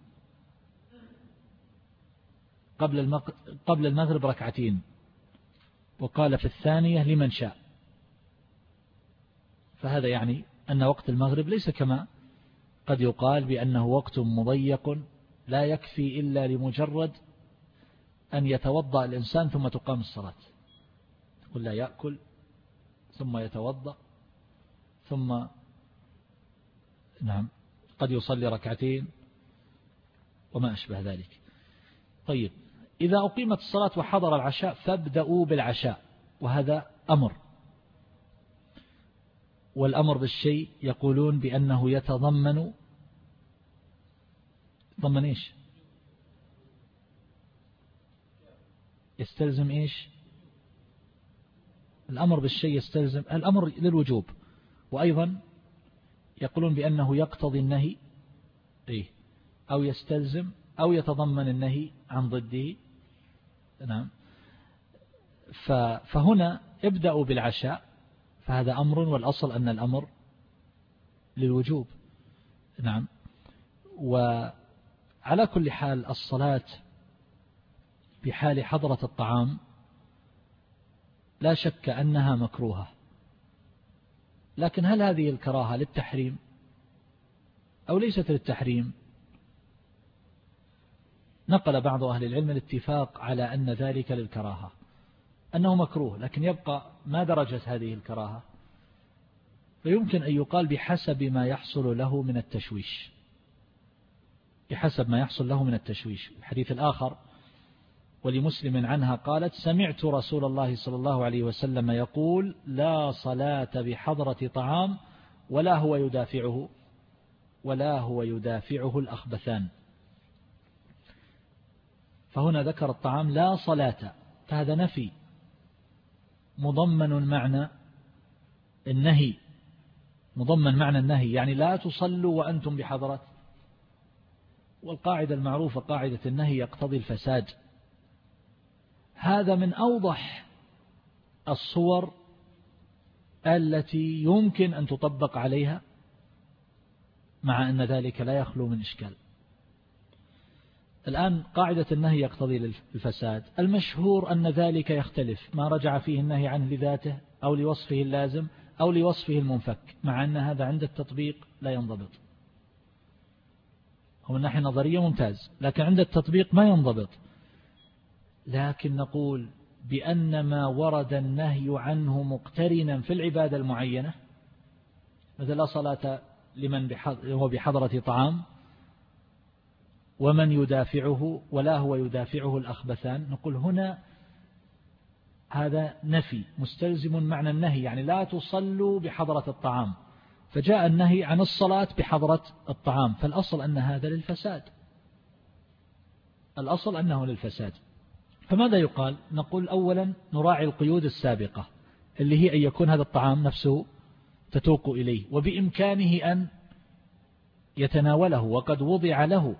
Speaker 1: قبل قبل المغرب ركعتين، وقال في الثانية لمن شاء. فهذا يعني أن وقت المغرب ليس كما قد يقال بأنه وقت مضيق لا يكفي إلا لمجرد أن يتوضأ الإنسان ثم تقام الصلاة، يقول لا يأكل ثم يتوضأ ثم نعم قد يصلي ركعتين وما أشبه ذلك. طيب، إذا أقيمت الصلاة وحضر العشاء فابدأوا بالعشاء، وهذا أمر، والأمر بالشيء يقولون بأنه يتضمن ضمن إيش؟ يستلزم إيش؟ الأمر بالشيء يستلزم الأمر للوجوب، وأيضا يقولون بأنه يقتضي النهي، إيه؟ أو يستلزم أو يتضمن النهي عن ضده. نعم. فهنا ابدأوا بالعشاء، فهذا أمر، والأصل أن الأمر للوجوب. نعم. وعلى كل حال الصلاة في حال حضرة الطعام لا شك أنها مكروهة، لكن هل هذه الكراهة للتحريم أو ليست للتحريم؟ نقل بعض أهل العلم الاتفاق على أن ذلك للكراهة، أنه مكروه، لكن يبقى ما درجة هذه الكراهة؟ فيمكن أن يقال بحسب ما يحصل له من التشويش، بحسب ما يحصل له من التشويش. الحديث الآخر ولمسلم عنها قالت: سمعت رسول الله صلى الله عليه وسلم يقول: لا صلاة بحضرة طعام ولا هو يدافعه ولا هو يدافعه الأخبثان. فهنا ذكر الطعام لا صلاة، فهذا نفي مضمن معنى النهي، مضمن معنى النهي، يعني لا تصلوا وأنتم بحضرة. والقاعدة المعروفة قاعدة النهي يقتضي الفساد. هذا من أوضح الصور التي يمكن أن تطبق عليها، مع أن ذلك لا يخلو من إشكال. الآن قاعدة النهي يقتضي الفساد، المشهور أن ذلك يختلف، ما رجع فيه النهي عنه لذاته أو لوصفه اللازم أو لوصفه المنفك، مع أن هذا عند التطبيق لا ينضبط. هو من ناحية نظرية ممتاز، لكن عند التطبيق ما ينضبط. لكن نقول بأن ما ورد النهي عنه مقترنا في العبادة المعينة، مثل لا صلاة لمن هو بحضرة طعام ومن يدافعه ولا هو يدافعه الأخبثان، نقول هنا هذا نفي مستلزم معنى النهي، يعني لا تصلوا بحضرة الطعام، فجاء النهي عن الصلاة بحضرة الطعام، فالأصل أن هذا للفساد، الأصل أنه للفساد. فماذا يقال؟ نقول أولا نراعي القيود السابقة اللي هي أن يكون هذا الطعام نفسه تتوق إليه وبإمكانه أن يتناوله وقد وضع له،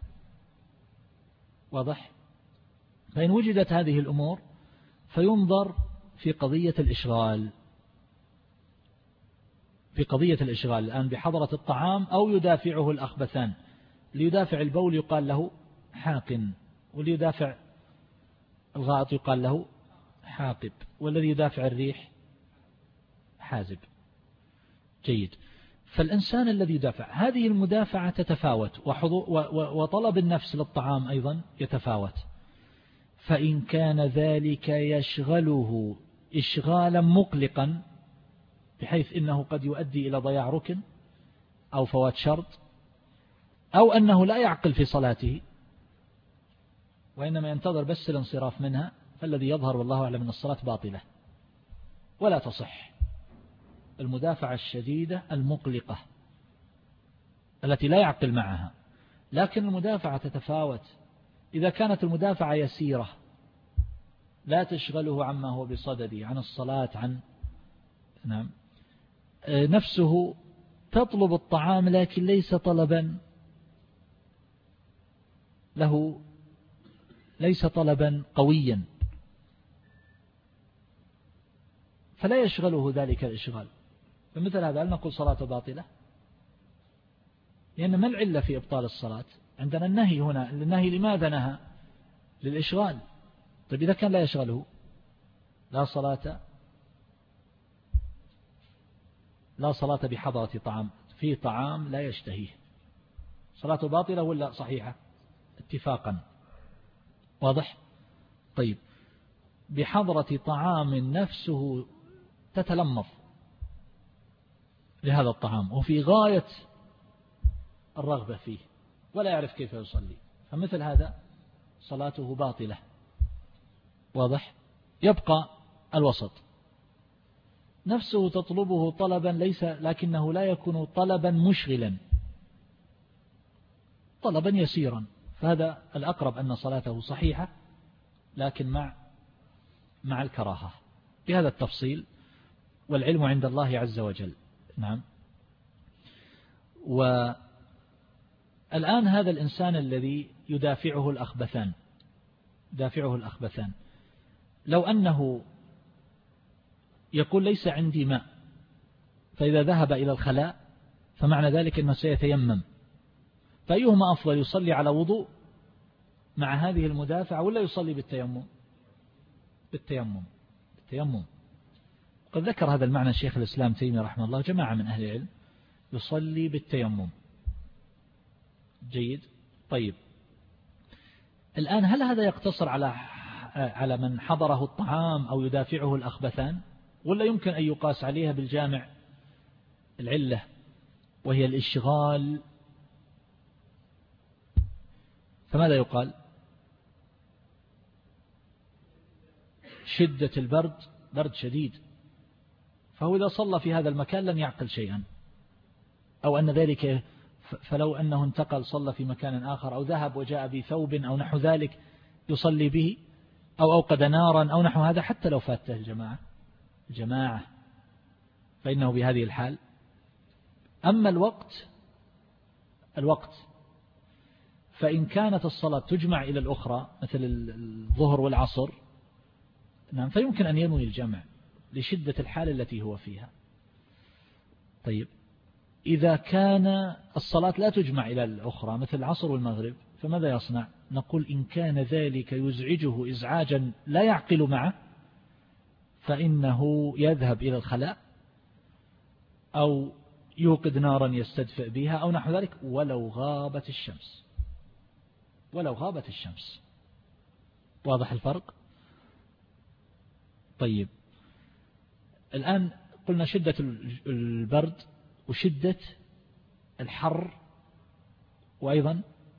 Speaker 1: واضح؟ فإن وجدت هذه الأمور فينظر في قضية الإشغال، في قضية الإشغال الآن بحضرة الطعام أو يدافعه الأخبثان. ليدافع البول يقال له حاقن، وليدافع الغائط يقال له حاقب، والذي يدافع الريح حازب. جيد. فالإنسان الذي يدافع هذه المدافعة تتفاوت، وطلب النفس للطعام أيضا يتفاوت. فإن كان ذلك يشغله إشغالا مقلقا بحيث إنه قد يؤدي إلى ضياع ركن أو فوات شرط، أو أنه لا يعقل في صلاته وإنما ينتظر بس الانصراف منها، فالذي يظهر والله أعلم أن الصلاة باطلة ولا تصح. المدافعة الشديدة المقلقة التي لا يعقل معها. لكن المدافعة تتفاوت، إذا كانت المدافعة يسيرة لا تشغله عما هو بصدده عن الصلاة، عن نعم نفسه تطلب الطعام لكن ليس طلبا له، ليس طلبا قويا، فلا يشغله ذلك الإشغال. فمثل هذا هل نقول صلاة باطلة؟ لأن ما العلة في إبطال الصلاة؟ عندنا النهي هنا، النهي لماذا نهى؟ للإشغال. طيب إذا كان لا يشغله لا صلاة لا صلاة بحضرة طعام، في طعام لا يشتهيه، صلاة باطلة ولا صحيحة؟ اتفاقا، واضح؟ طيب بحضرة طعام نفسه تتلمض لهذا الطعام وفي غاية الرغبة فيه ولا يعرف كيف يصلي، فمثل هذا صلاته باطلة، واضح؟ يبقى الوسط، نفسه تطلبه طلبا ليس، لكنه لا يكون طلبا مشغلا، طلبا يسيرا، فهذا الأقرب أن صلاته صحيحة لكن مع مع الكراهة. بهذا التفصيل والعلم عند الله عز وجل. نعم. والآن هذا الإنسان الذي يدافعه الأخبثان يدافعه الأخبثان لو أنه يقول ليس عندي ماء، فإذا ذهب إلى الخلاء فمعنى ذلك أنه سيتيمم، فأيهما أفضل، يصلي على وضوء مع هذه المدافعة ولا يصلي بالتيمم؟ بالتيمم بالتيمم. قد ذكر هذا المعنى شيخ الإسلام تيمية رحمه الله، جماعة من أهل العلم يصلي بالتيمم. جيد. طيب الآن هل هذا يقتصر على على من حضره الطعام أو يدافعه الأخبثان، ولا يمكن أن يقاس عليها بالجامع العلة وهي الاشغال، فماذا يقال؟ شدة البرد، برد شديد، فهو إذا صلى في هذا المكان لم يعقل شيئا، أو أن ذلك فلو أنه انتقل صلى في مكان آخر، أو ذهب وجاء بثوب أو نحو ذلك يصلي به، أو أوقد نارا أو نحو هذا، حتى لو فاته الجماعة الجماعة فإنه بهذه الحال. أما الوقت الوقت فإن كانت الصلاة تجمع إلى الأخرى مثل الظهر والعصر، نعم، فيمكن أن ينوي الجمع لشدة الحال التي هو فيها. طيب، إذا كان الصلاة لا تجمع إلى الأخرى مثل العصر والمغرب، فماذا يصنع؟ نقول إن كان ذلك يزعجه إزعاجا لا يعقل معه، فإنه يذهب إلى الخلاء أو يوقد نارا يستدفئ بها أو نحو ذلك، ولو غابت الشمس ولو غابت الشمس. واضح الفرق؟ طيب، الآن قلنا شدة البرد وشدة الحر، وأيضا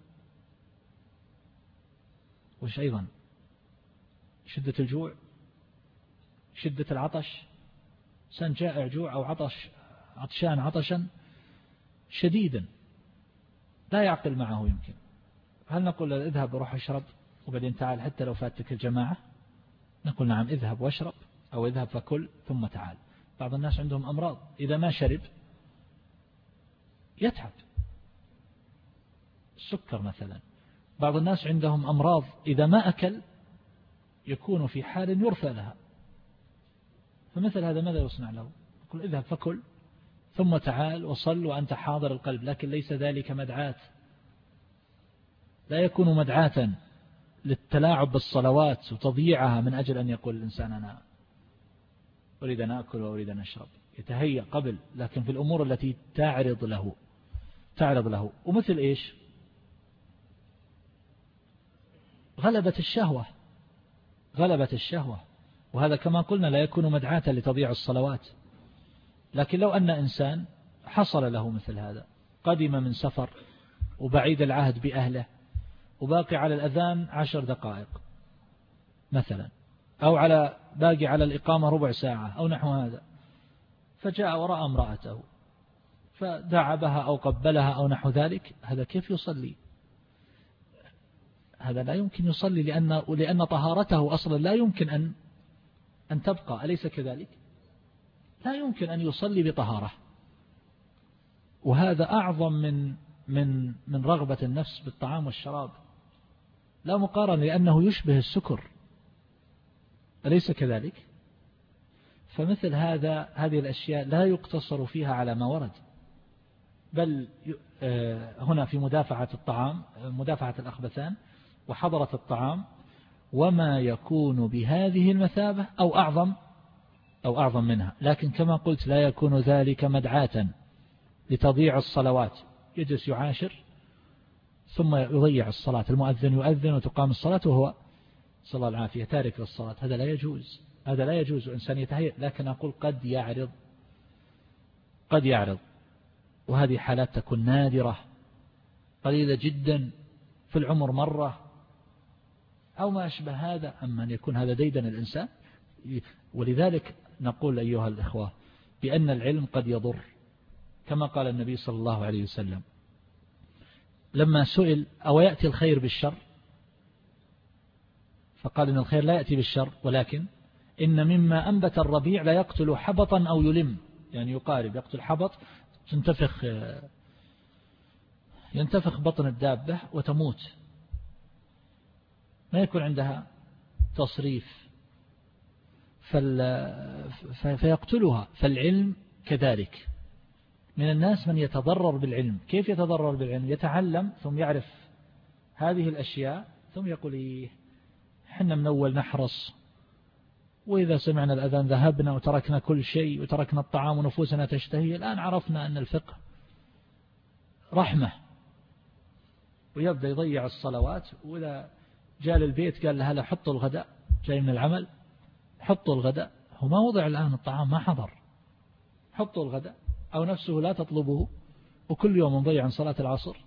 Speaker 1: وش أيضا شدة الجوع، شدة العطش، إنسان جائع جوع أو عطش عطشان عطشا شديدا لا يعقل معه يمكن، هل نقول له اذهب وروح اشرب وبعدين تعال حتى لو فاتك الجماعة؟ نقول نعم، اذهب واشرب أو اذهب فكل ثم تعال. بعض الناس عندهم أمراض إذا ما شرب يتعب، السكر مثلا. بعض الناس عندهم أمراض إذا ما أكل يكون في حال يرثى لها، فمثل هذا ماذا يصنع له؟ يقول اذهب فكل ثم تعال وصل وأنت حاضر القلب، لكن ليس ذلك مدعاة، لا يكون مدعاة للتلاعب بالصلوات وتضييعها من أجل أن يقول الإنسان أنا أريد أن أكل وأريد أن أشرب، يتهيأ قبل، لكن في الأمور التي تعرض له تعرض له ومثل إيش؟ غلبة الشهوة غلبة الشهوة وهذا كما قلنا لا يكون مدعاة لتضييع الصلوات. لكن لو أن إنسان حصل له مثل هذا، قدم من سفر وبعيد العهد بأهله وباقي على الأذان عشر دقائق مثلا، أو على باقي على الإقامة ربع ساعة أو نحو هذا، فجاء وراء امرأته فدعبها أو قبلها أو نحو ذلك، هذا كيف يصلي؟ هذا لا يمكن يصلي، لأن لأن طهارته أصلا لا يمكن أن أن تبقى، أليس كذلك؟ لا يمكن أن يصلي بطهارة، وهذا أعظم من من من رغبة النفس بالطعام والشراب، لا مقارنة، لأنه يشبه السكر، أليس كذلك؟ فمثل هذا هذه الأشياء لا يقتصر فيها على ما ورد، بل هنا في مدافعة الطعام، مدافعة الأخبثان وحضرة الطعام، وما يكون بهذه المثابة أو أعظم أو أعظم منها، لكن كما قلت لا يكون ذلك مدعاة لتضييع الصلوات، يجلس يعاشر ثم يضيع الصلاة، المؤذن يؤذن وتقام الصلاة وهو صلى الله العافية تارك للصلاة، هذا لا يجوز، هذا لا يجوز، إنسان يتهيأ، لكن أقول قد يعرض قد يعرض وهذه حالات تكون نادرة قليلة جدا في العمر مرة أو ما أشبه هذا، أما أن يكون هذا ديدن الإنسان. ولذلك نقول أيها الإخوة بأن العلم قد يضر، كما قال النبي صلى الله عليه وسلم لما سئل أو يأتي الخير بالشر، فقال إن الخير لا يأتي بالشر، ولكن إن مما أنبت الربيع لا يقتل حبطا أو يلم، يعني يقارب يقتل حبط، تنتفخ ينتفخ بطن الدابة وتموت، ما يكون عندها تصريف فيقتلها. فالعلم كذلك، من الناس من يتضرر بالعلم. كيف يتضرر بالعلم؟ يتعلم ثم يعرف هذه الأشياء ثم يقول إيه حنا من أول نحرص، وإذا سمعنا الأذان ذهبنا وتركنا كل شيء وتركنا الطعام ونفوسنا تشتهي، الآن عرفنا أن الفقه رحمة، ويبدأ يضيع الصلوات. وإذا جاء للبيت قال لها لا حطوا الغداء، جاي من العمل حطوا الغداء، هو ما وضع الآن الطعام، ما حضر، حطوا الغداء، أو نفسه لا تطلبه وكل يوم مضيع عن صلاة العصر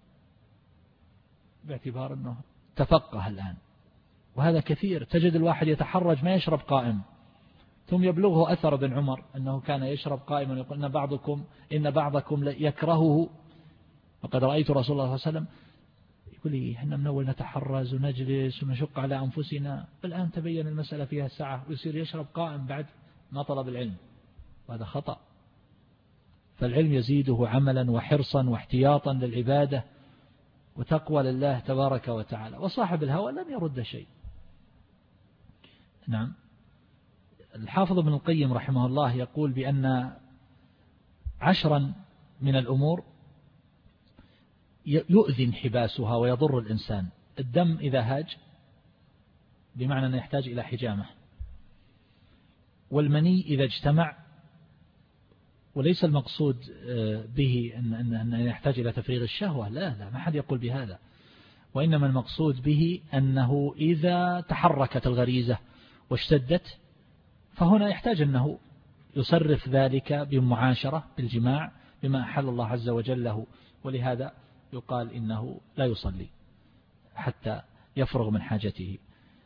Speaker 1: باعتبار أنه تفقه الآن. وهذا كثير، تجد الواحد يتحرج ما يشرب قائم، ثم يبلغه أثر ابن عمر أنه كان يشرب قائما، يقول إن بعضكم إن بعضكم يكرهه، وقد رأيت رسول الله صلى الله عليه وسلم يقول لي إحنا من أول نتحرز ونجلس ونشق على أنفسنا، الآن تبين المسألة فيها ساعة ويصير يشرب قائم بعد ما طلب العلم، وهذا خطأ. فالعلم يزيده عملا وحرصا واحتياطا للعبادة وتقوى لله تبارك وتعالى. وصاحب الهوى لن يرد شيء. نعم. الحافظ ابن القيم رحمه الله يقول بأن عشرا من الأمور يؤذي انحباسها ويضر الإنسان. الدم إذا هاج بمعنى أنه يحتاج إلى حجامة، والمني إذا اجتمع، وليس المقصود به أنه يحتاج إلى تفريغ الشهوة، لا لا، ما حد يقول بهذا، وإنما المقصود به أنه إذا تحركت الغريزة واشتدت فهنا يحتاج أنه يصرف ذلك بمعاشرة بالجماع بما أحل الله عز وجل له، ولهذا يقال إنه لا يصلي حتى يفرغ من حاجته.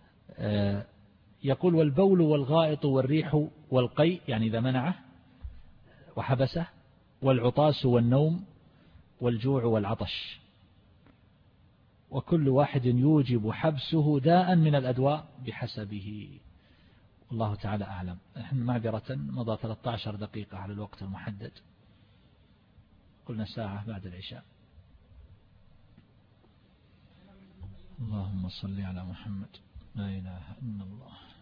Speaker 1: يقول والبول والغائط والريح والقيء، يعني إذا منعه وحبسه، والعطاس والنوم والجوع والعطش، وكل واحد يوجب حبسه داء من الأدواء بحسبه. والله تعالى أعلم. نحن معذرة مضى ثلاثة عشر دقيقة على الوقت المحدد، قلنا ساعة بعد العشاء. اللهم صل على محمد. لا إله إلا الله.